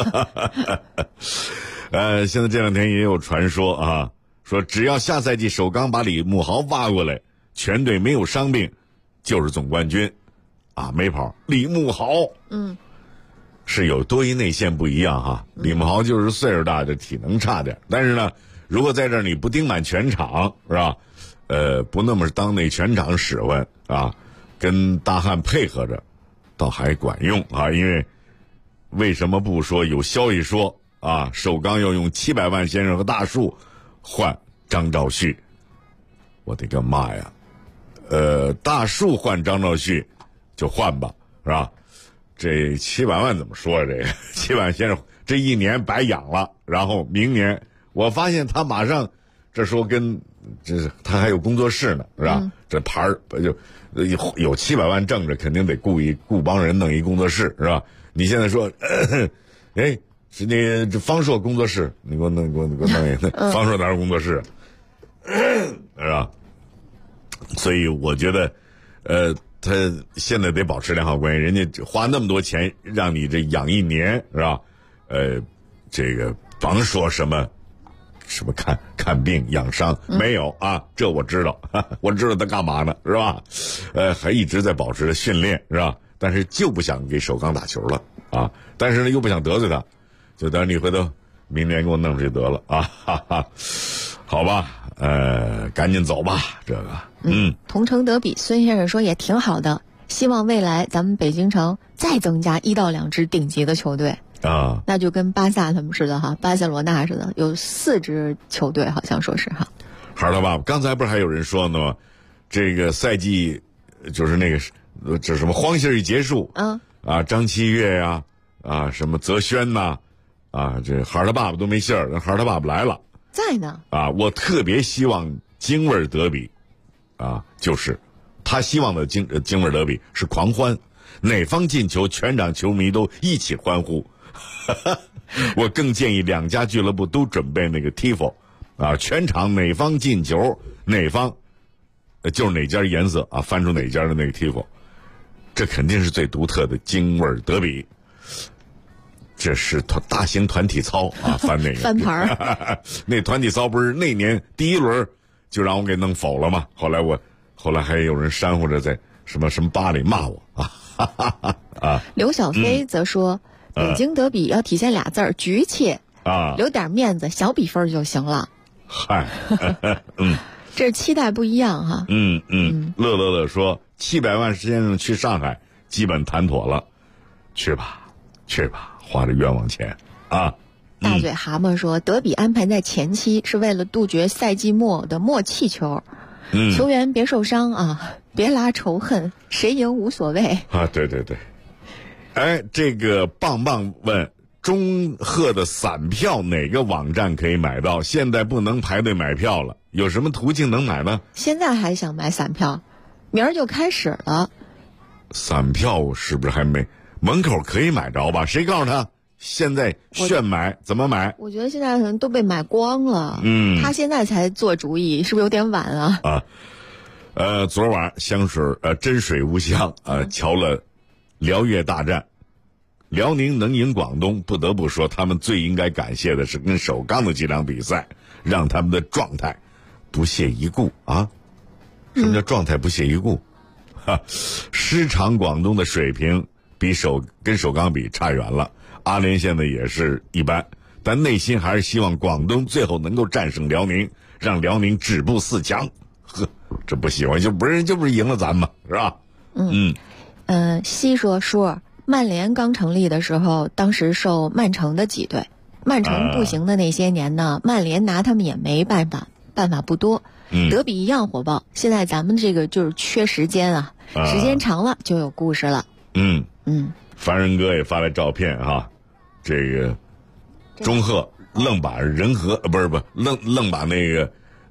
现在这两天也有传说啊，说只要下赛季首钢把李慕豪挖过来，全队没有伤病就是总冠军啊！没跑李慕豪是有多一内线不一样哈。李慕豪就是岁数大，这体能差点，但是呢，如果在这儿你不盯满全场是吧？不那么当那全场使唤啊，跟大汉配合着，倒还管用啊。因为为什么不说有消息说啊，首钢要用700万先生和大树换张兆旭？我的个妈呀！大树换张兆旭就换吧，是吧？这700万怎么说啊？这个700万先生这一年白养了，然后明年我发现他马上这说他还有工作室呢，是吧？这牌儿就有700万挣着，肯定得雇帮人弄一工作室，是吧？你现在说，是那这方硕工作室，你给我弄一个方硕哪有工作室？是吧？所以我觉得，他现在得保持良好关系，人家花那么多钱让你这养一年，是吧？这个甭说什么看病养伤，没有啊，这我知道，我知道他干嘛呢，是吧？还一直在保持着训练，是吧？但是就不想给首钢打球了啊！但是呢，又不想得罪他，就等你回头明年给我弄出去得了啊！哈哈，好吧，赶紧走吧，这个。 同城德比，孙先生说也挺好的，希望未来咱们北京城再增加1到2支顶级的球队啊， 那就跟巴萨他们似的哈，巴塞罗那似的，有4支球队，好像说是哈。 好了吧，刚才不是还有人说呢吗？这个赛季就是那个这什么荒信一结束，张七月呀，什么泽轩呐，这孩儿他爸爸都没信儿，孩儿他爸爸来了， 在呢我特别希望京味德比，就是他希望的京味德比是狂欢，哪方进球，全场球迷都一起欢呼。我更建议2家俱乐部都准备那个 tifo， 全场哪方进球，哪方就是哪家颜色翻出哪家的那个 tifo， 这肯定是最独特的京味德比。这是大型团体操翻那个翻牌那团体操不是那年第1轮就让我给弄否了吗？后来还有人煽乎着在什么吧里骂我刘小飞则说，北京德比要体现俩字儿，局气留点面子，小比分就行了。 嗨， 这是期待不一样哈。 乐说700万先生去上海基本谈妥了，去吧，花着冤枉钱啊。 大嘴蛤蟆说，德比安排在前期是为了杜绝赛季末的默契球，球员别受伤别拉仇恨，谁赢无所谓对。这个棒棒问，中赫的散票哪个网站可以买到？现在不能排队买票了，有什么途径能买呢？ 现在还想买散票，明儿就开始了。 散票是不是还没门口可以买着吧？谁告诉他现在炫买怎么买？ 我觉得现在可能都被买光了。他现在才做主意，是不是有点晚啊？ 昨晚香水真水无香瞧了辽粤大战，辽宁能赢广东，不得不说他们最应该感谢的是跟首钢的几场比赛，让他们的状态不屑一顾什么叫状态不屑一顾？失常广东的水平跟首钢比差远了，阿联现在也是一般，但内心还是希望广东最后能够战胜辽宁，让辽宁止步4强。这不喜欢就不是赢了咱们是吧？ 西说曼联刚成立的时候，当时受曼城的挤兑，曼城不行的那些年呢，曼联拿他们也没办法不多。德比一样火爆，现在咱们这个就是缺时间时间长了就有故事了。 凡人哥也发来照片这个中赫愣把人和愣把那个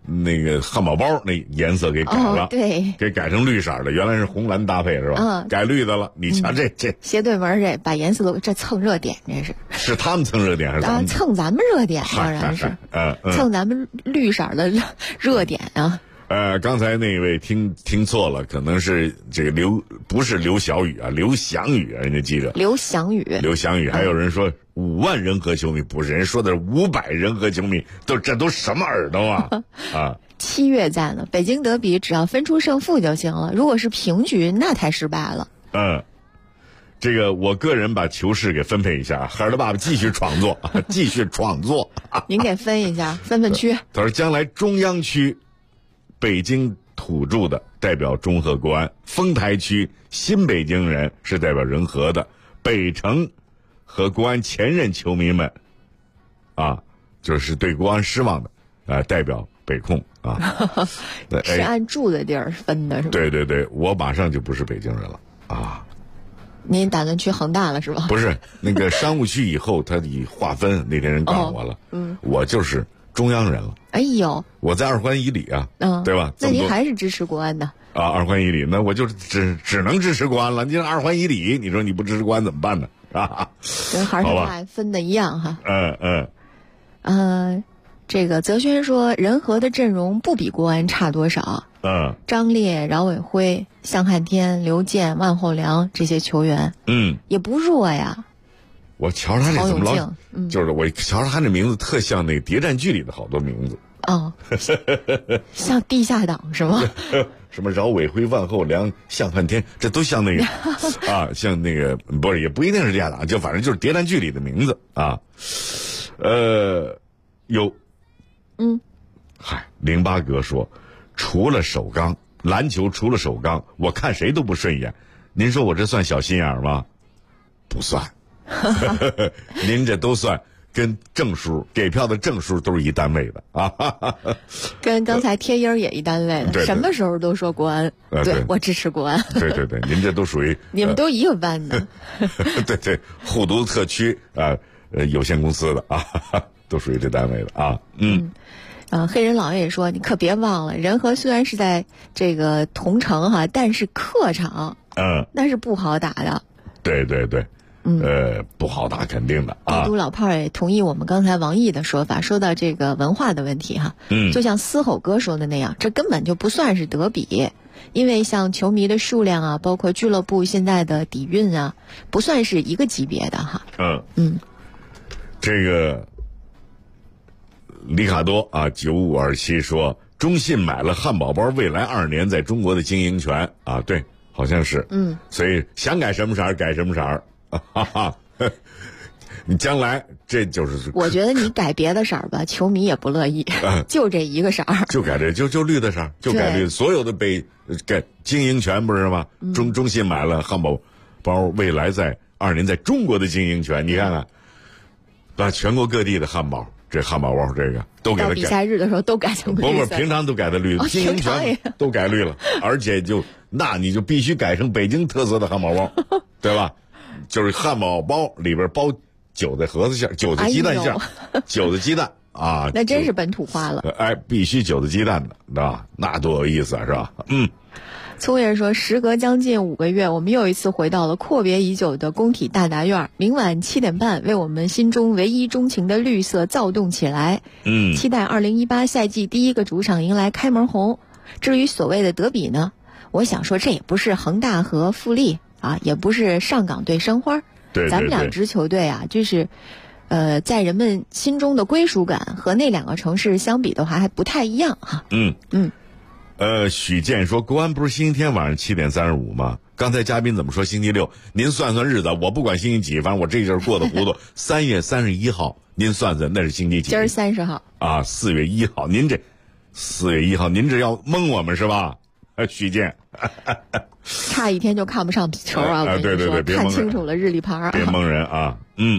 那个汉堡包那颜色给改了， 对， 给改成绿色的，原来是红蓝搭配是吧？改绿的了。你瞧这斜对门这把颜色都这蹭热点，这是他们蹭热点还是咱们蹭咱们热点？当然是，蹭咱们绿色的热点啊。 刚才那位听错了，可能是这个不是刘晓宇啊，刘翔宇啊，人家记者刘翔宇， 还有人说5万人和球迷，不是，人说的是500人和球迷，这都什么耳朵啊啊 ！7月在呢，北京德比只要分出胜负就行了，如果是平局，那太失败了。 这个我个人把球市给分配一下，孩儿的爸爸继续创作，继续创作。 您给分一下，分区。 他说，将来中央区北京土著的代表中和国安，丰台区新北京人是代表人和的，北城和国安前任球迷们就是对国安失望的代表北控啊。 是按住的地儿分的是吧？ 对，我马上就不是北京人了啊。 您打算去恒大了是吧？ 不是，那个商务区以后他得划分，那天人告诉我了，我就是中央人了。 哎呦， 我在2环以里啊，对吧？ 那您还是支持国安的啊？2环以里，那我就只能支持国安了。你2环以里，你说你不支持国安怎么办呢？ 跟孩儿他爸分的一样哈。这个泽轩说，人和的阵容不比国安差多少。张烈、饶伟辉、向汉天、刘健、万厚良这些球员，也不弱呀。 我瞧着他这怎么老，就是我瞧着他这名字特像那谍战剧里的好多名字。 像地下党是吗？ 什么饶伟辉、万厚良、向汉天，这都像那个像那个不是，也不一定是地下党，就反正就是谍战剧里的名字啊。08哥说，除了首钢，篮球除了首钢，我看谁都不顺眼。您说我这算小心眼吗？不算。您这都算跟证书给票的证书都是一单位的啊。 跟刚才贴音也一单位的， 对， 什么时候都说国安，对，我支持国安。 对，您这都属于你们都一个班的。 对，沪都特区有限公司的啊，都属于这单位的啊。 黑人老爷也说，你可别忘了，人和虽然是在这个同城哈，但是客场那是不好打的。 对，不好打，肯定的啊。 帝都老炮儿也同意我们刚才王毅的说法，说到这个文化的问题哈，就像嘶吼哥说的那样，这根本就不算是德比，因为像球迷的数量啊，包括俱乐部现在的底蕴啊，不算是一个级别的哈。 这个里卡多9527说，中信买了汉堡包未来2年在中国的经营权啊，对，好像是，所以想改什么色儿改什么色儿。你将来这就是我觉得你改别的色儿吧，球迷也不乐意，就这一个色儿， 就改这就绿的色儿，就改绿，所有的改经营权不是吗？中信买了汉堡包未来在2年在中国的经营权，你看看，把全国各地的汉堡这汉堡包这个都给它改，到比赛日的时候都改成绿色， 不平常都改的绿，经营权都改绿了，而且你就必须改成北京特色的汉堡包，对吧？就是汉堡包里边包韭菜盒子馅、韭菜鸡蛋馅、韭菜鸡蛋啊， 那真是本土化了。 必须韭菜鸡蛋的啊，那多有意思啊，是吧？ 聪爷说，时隔将近5个月，我们又一次回到了阔别已久的工体大杂院，明晚7点半，为我们心中唯一钟情的绿色躁动起来。期待2018赛季第一个主场迎来开门红。至于所谓的德比呢，我想说，这也不是恒大和富力啊，也不是上港对申花， 对， 咱们2支球队啊，就是在人们心中的归属感和那2个城市相比的话，还不太一样哈。 许健说，国安不是星期天晚上7点35吗？刚才嘉宾怎么说星期六？您算算日子，我不管星期几，反正我这阵过得糊涂。3月31号，您算算那是星期几？ 今儿30号啊，4月1号，您这4月1号，您这要蒙我们是吧？许健， 差一天就看不上球啊！我跟你说， 对， 看清楚了日历牌啊！ 别蒙人啊！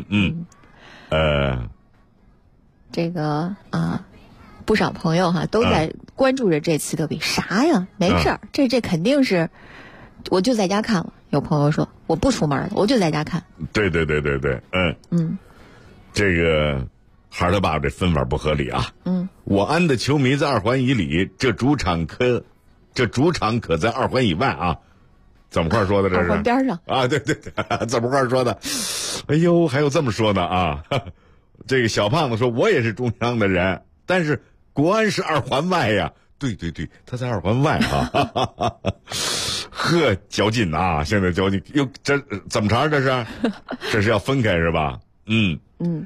这个不少朋友哈都在关注着这次德比，啥呀？没事儿，这肯定是，我就在家看了。有朋友说我不出门了，我就在家看。 对，这个孩儿他爸爸这分法不合理啊。 我安的球迷在2环以里，这主场可在2环以外啊。怎么话说的这是？2 环边上啊，对对对，怎么话说的？哎呦，还有这么说的啊！这个小胖子说，我也是中央的人，但是国安是2环外呀。对对对，他在2环外啊。呵，较劲啊！现在较劲，哟，这怎么着？这是要分开是吧？嗯。